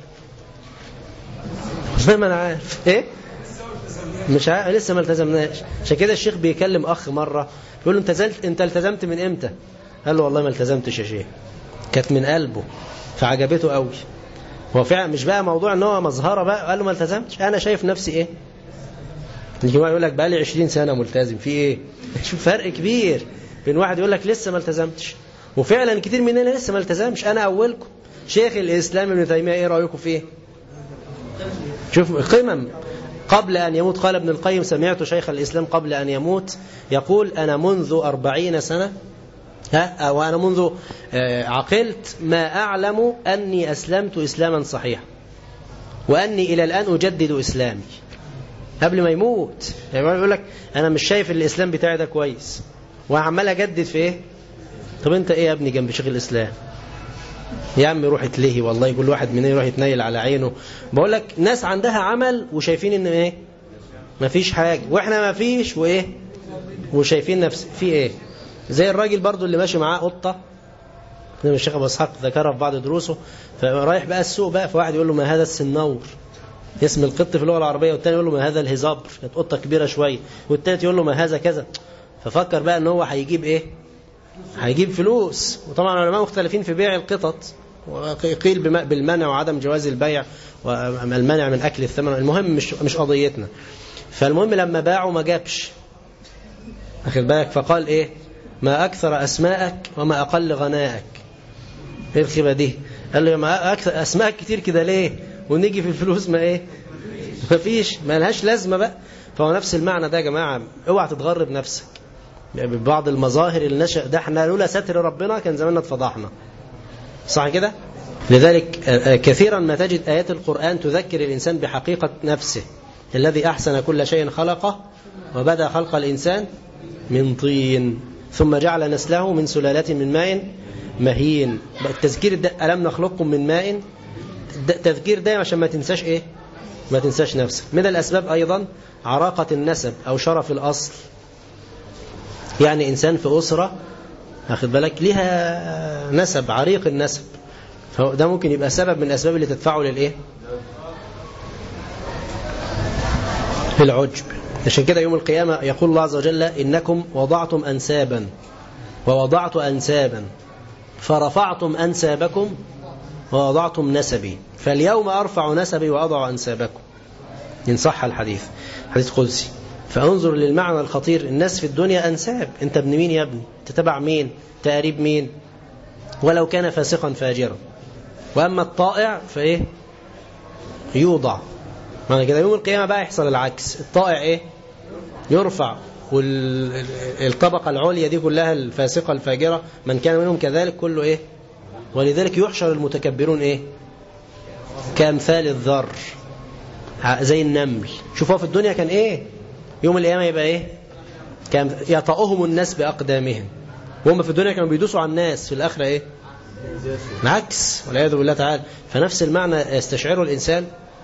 ما انا عارف ايه، مش عارف، لسه ما التزمناش. عشان كده الشيخ بيكلم اخ مره بيقول له انت التزمت من امتى؟ قال له والله ما التزمتش يا شيخ. كانت من قلبه فعجبته قوي. هو فعلا مش بقى موضوع ان هو مظهره بقى، قال له ما التزمتش، انا شايف نفسي ايه. الجماعه يقول لك بقى لي 20 سنه ملتزم، في ايه؟ شوف فرق كبير بين واحد يقول لك لسه ما التزمتش، وفعلا كتير مننا لسه ما التزمش. انا اولكم. شيخ الاسلام ابن تيميه ايه رايكم فيه؟ شوف قمم قبل أن يموت. قال ابن القيم سمعت شيخ الإسلام قبل أن يموت يقول أنا منذ 40 سنة وأنا منذ عقلت ما أعلم أني أسلمت إسلاما صحيحا وأني إلى الآن أجدد إسلامي. قبل ما يموت يعني يقول لك أنا مش شايف الإسلام بتاعي ده كويس وعمال أجدد في إيه؟ طب أنت إيه يا ابني جنب شيخ الإسلام؟ يا عم روح اتلهي، والله كل واحد مننا يروح يتنيل على عينه. بقول لك ناس عندها عمل وشايفين ان ايه؟ مفيش حاجة، واحنا مفيش وايه؟ وشايفين نفس في ايه؟ زي الراجل برضو اللي ماشي معاه قطة، الشيخ ابو اسحاق ذكرها في بعض دروسه، فرايح بقى السوق بقى، فواحد يقول له ما هذا السنور، اسم القط في اللغة العربية، والتاني يقول له ما هذا الهزابر، كانت قطة كبيرة شوية، والتالت يقول له ما هذا كذا. ففكر بقى ان هو هيجيب ايه؟ هيجيب فلوس. وطبعا العلماء مختلفين في بيع القطط، وقيل بالمنع وعدم جواز البيع والمنع من أكل الثمن. المهم مش قضيتنا. فالمهم لما باعوا ما جابش، أخذ بالك، فقال إيه؟ ما أكثر أسماءك وما أقل غنائك. إيه الخيبة دي؟ قال له ما أكثر أسماءك كتير كده ليه؟ ونيجي في الفلوس ما إيه؟ ما فيش، ما لهاش لازمة بقى. فهو نفس المعنى ده يا جماعة، اوعى تتغرب نفسك يعني ببعض المظاهر اللي نشأ ده. احنا لولا ستر ربنا كان زماننا اتفضحنا، صح كده؟ لذلك كثيرا ما تجد آيات القرآن تذكر الإنسان بحقيقة نفسه، الذي أحسن كل شيء خلقه وبدأ خلق الإنسان من طين ثم جعل نسله من سلالة من ماء مهين. التذكير ألم نخلقكم من ماء، تذكير دائما عشان ما تنساش إيه؟ ما تنساش نفسك. من الأسباب أيضا عراقة النسب أو شرف الأصل، يعني إنسان في أسرة أخذ بالك لها نسب عريق النسب، فده ممكن يبقى سبب من الأسباب اللي تدفعه للإيه؟ للعجب. عشان كده يوم القيامة يقول الله عز وجل إنكم وضعتم أنسابا ووضعت أنسابا فرفعتم أنسابكم ووضعتم نسبي فاليوم أرفع نسبي وأضع أنسابكم، إن صح الحديث، حديث قدسي. فأنظر للمعنى الخطير. الناس في الدنيا أنساب، أنت ابن مين يا ابني؟ تتبع مين؟ تقريب مين؟ ولو كان فاسقا فاجرا. وأما الطائع فإيه؟ يوضع. معنى كده يوم القيامة بقى يحصل العكس، الطائع إيه؟ يرفع، والطبقة العليا دي كلها الفاسقة الفاجرة من كان منهم كذلك كله إيه؟ ولذلك يحشر المتكبرون إيه؟ كأمثال الذر، زي النمل. شوفوا في الدنيا كان إيه؟ يوم القيامة يبقى إيه؟ كان يطأهم الناس بأقدامهم، وهم في الدنيا كانوا بيدوسوا على الناس، في الآخرة إيه؟ العكس والعياذ بالله تعالى. فنفس المعنى يستشعره الإنسان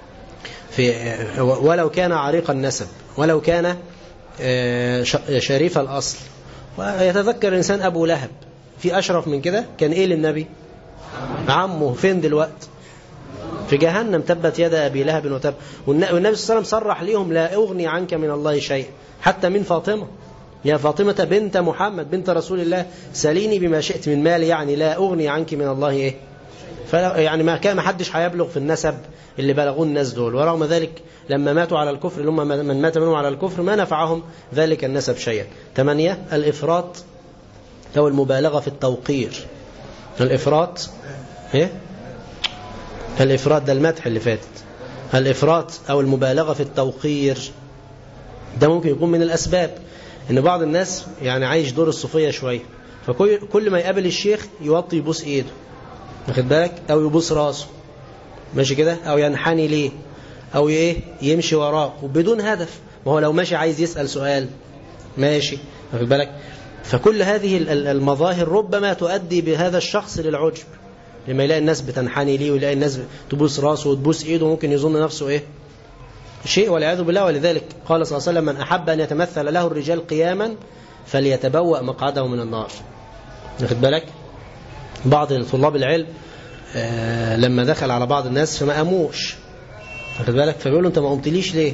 ولو كان عريق النسب، ولو كان شريف الأصل. ويتذكر الإنسان أبو لهب، في أشرف من كده؟ كان إيه للنبي؟ عمه. فين دلوقتي؟ في جهنم، تبت يد أبي لهب وتب. والنبي صلى الله عليه وسلم صرح لهم لا أغني عنك من الله شيء، حتى من فاطمة، يا فاطمة بنت محمد بنت رسول الله سليني بما شئت من مالي، يعني لا أغني عنك من الله إيه؟ يعني ما كان حدش هيبلغ في النسب اللي بلغوا الناس دول. ورغم ذلك لما ماتوا على الكفر، اللي هم من مات منهم على الكفر، ما نفعهم ذلك النسب شيئا. 8 الإفراط أو المبالغة في التوقير. الإفراط إيه؟ الإفراط ده المدح اللي فاتت. الإفراط أو المبالغة في التوقير ده ممكن يكون من الأسباب. إن بعض الناس يعني عايش دور الصوفية شوية، فكل ما يقابل الشيخ يوطي يبوس إيده، واخد بالك، أو يبوس راسه، ماشي كده، أو ينحني ليه، أو إيه يمشي وراه وبدون هدف. ما هو لو ماشي عايز يسأل سؤال ماشي، واخد بالك. فكل هذه المظاهر ربما تؤدي بهذا الشخص للعجب، لما يلاقي الناس بتنحني ليه ويلاقي الناس تبوس راسه وتبوس ايده، ممكن يظن نفسه ايه شيء والعياذ بالله. ولذلك قال صلى الله عليه وسلم من أحب أن يتمثل له الرجال قياما فليتبوأ مقعده من النار، واخد بالك. بعض طلاب العلم لما دخل على بعض الناس فما قاموش، واخد بالك، فبيقول له انت ما قمتليش ليه؟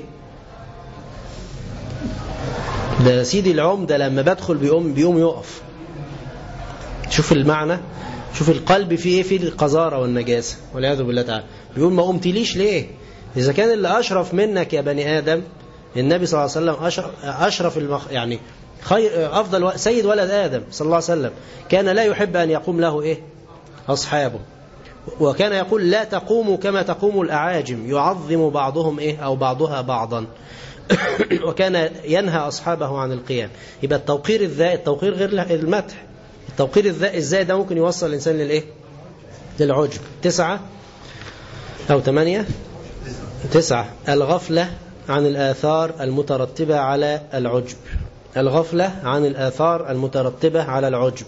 ده سيدي العمدة لما بدخل بيقوم يقف. شوف المعنى، شوف القلب فيه ايه، فيه القذارة والنجاسة والعياذ بالله تعالى. بيقول ما قمتليش ليه؟ إذا كان اللي أشرف منك يا بني آدم النبي صلى الله عليه وسلم، أشرف يعني خير أفضل سيد ولد آدم صلى الله عليه وسلم، كان لا يحب أن يقوم له إيه أصحابه، وكان يقول لا تقوموا كما تقوم الأعاجم يعظم بعضهم إيه أو بعضها بعضا وكان ينهى أصحابه عن القيام. يبقى التوقير الذات، التوقير غير المدح، التوقير الزائد ده ممكن يوصل الإنسان للإيه؟ للعجب. 9 أو 8 9 الغفلة عن الآثار المترتبة على العجب. الغفلة عن الآثار المترتبة على العجب.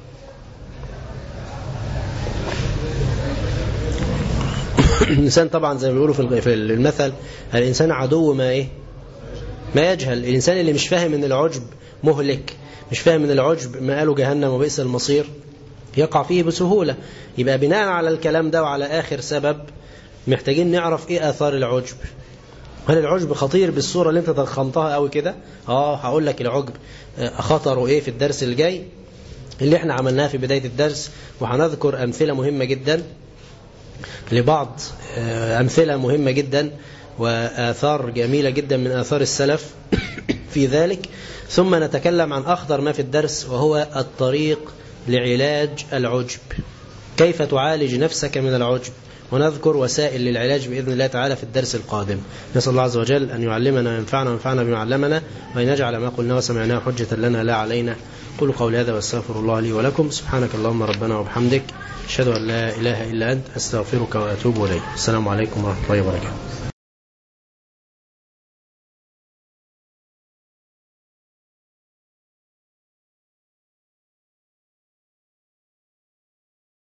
الإنسان طبعا زي ما بيقولوا في المثل الإنسان عدو ما إيه؟ ما يجهل. الإنسان اللي مش فاهم إن العجب مهلك، مش فاهم إن العجب مآله جهنم وبئس المصير، يقع فيه بسهولة. يبقى بناء على الكلام ده وعلى آخر سبب محتاجين نعرف إيه آثار العجب. هل العجب خطير بالصورة اللي انت ضخمتها قوي كده؟ هقول لك العجب خطره ايه في الدرس الجاي اللي احنا عملناه في بداية الدرس، وهنذكر أمثلة مهمة جدا لبعض أمثلة مهمة جدا وآثار جميلة جدا من آثار السلف في ذلك. ثم نتكلم عن أخطر ما في الدرس وهو الطريق لعلاج العجب، كيف تعالج نفسك من العجب، ونذكر وسائل للعلاج بإذن الله تعالى في الدرس القادم. نسأل الله عز وجل أن يعلمنا وينفعنا بما علمنا، وأن يجعل ما قلنا وسمعناه حجة لنا لا علينا. قولوا قولي هذا واستغفر الله لي ولكم. سبحانك اللهم ربنا وبحمدك، أشهد أن لا إله إلا أنت، أستغفرك وأتوب إليك. السلام عليكم ورحمة الله وبركاته.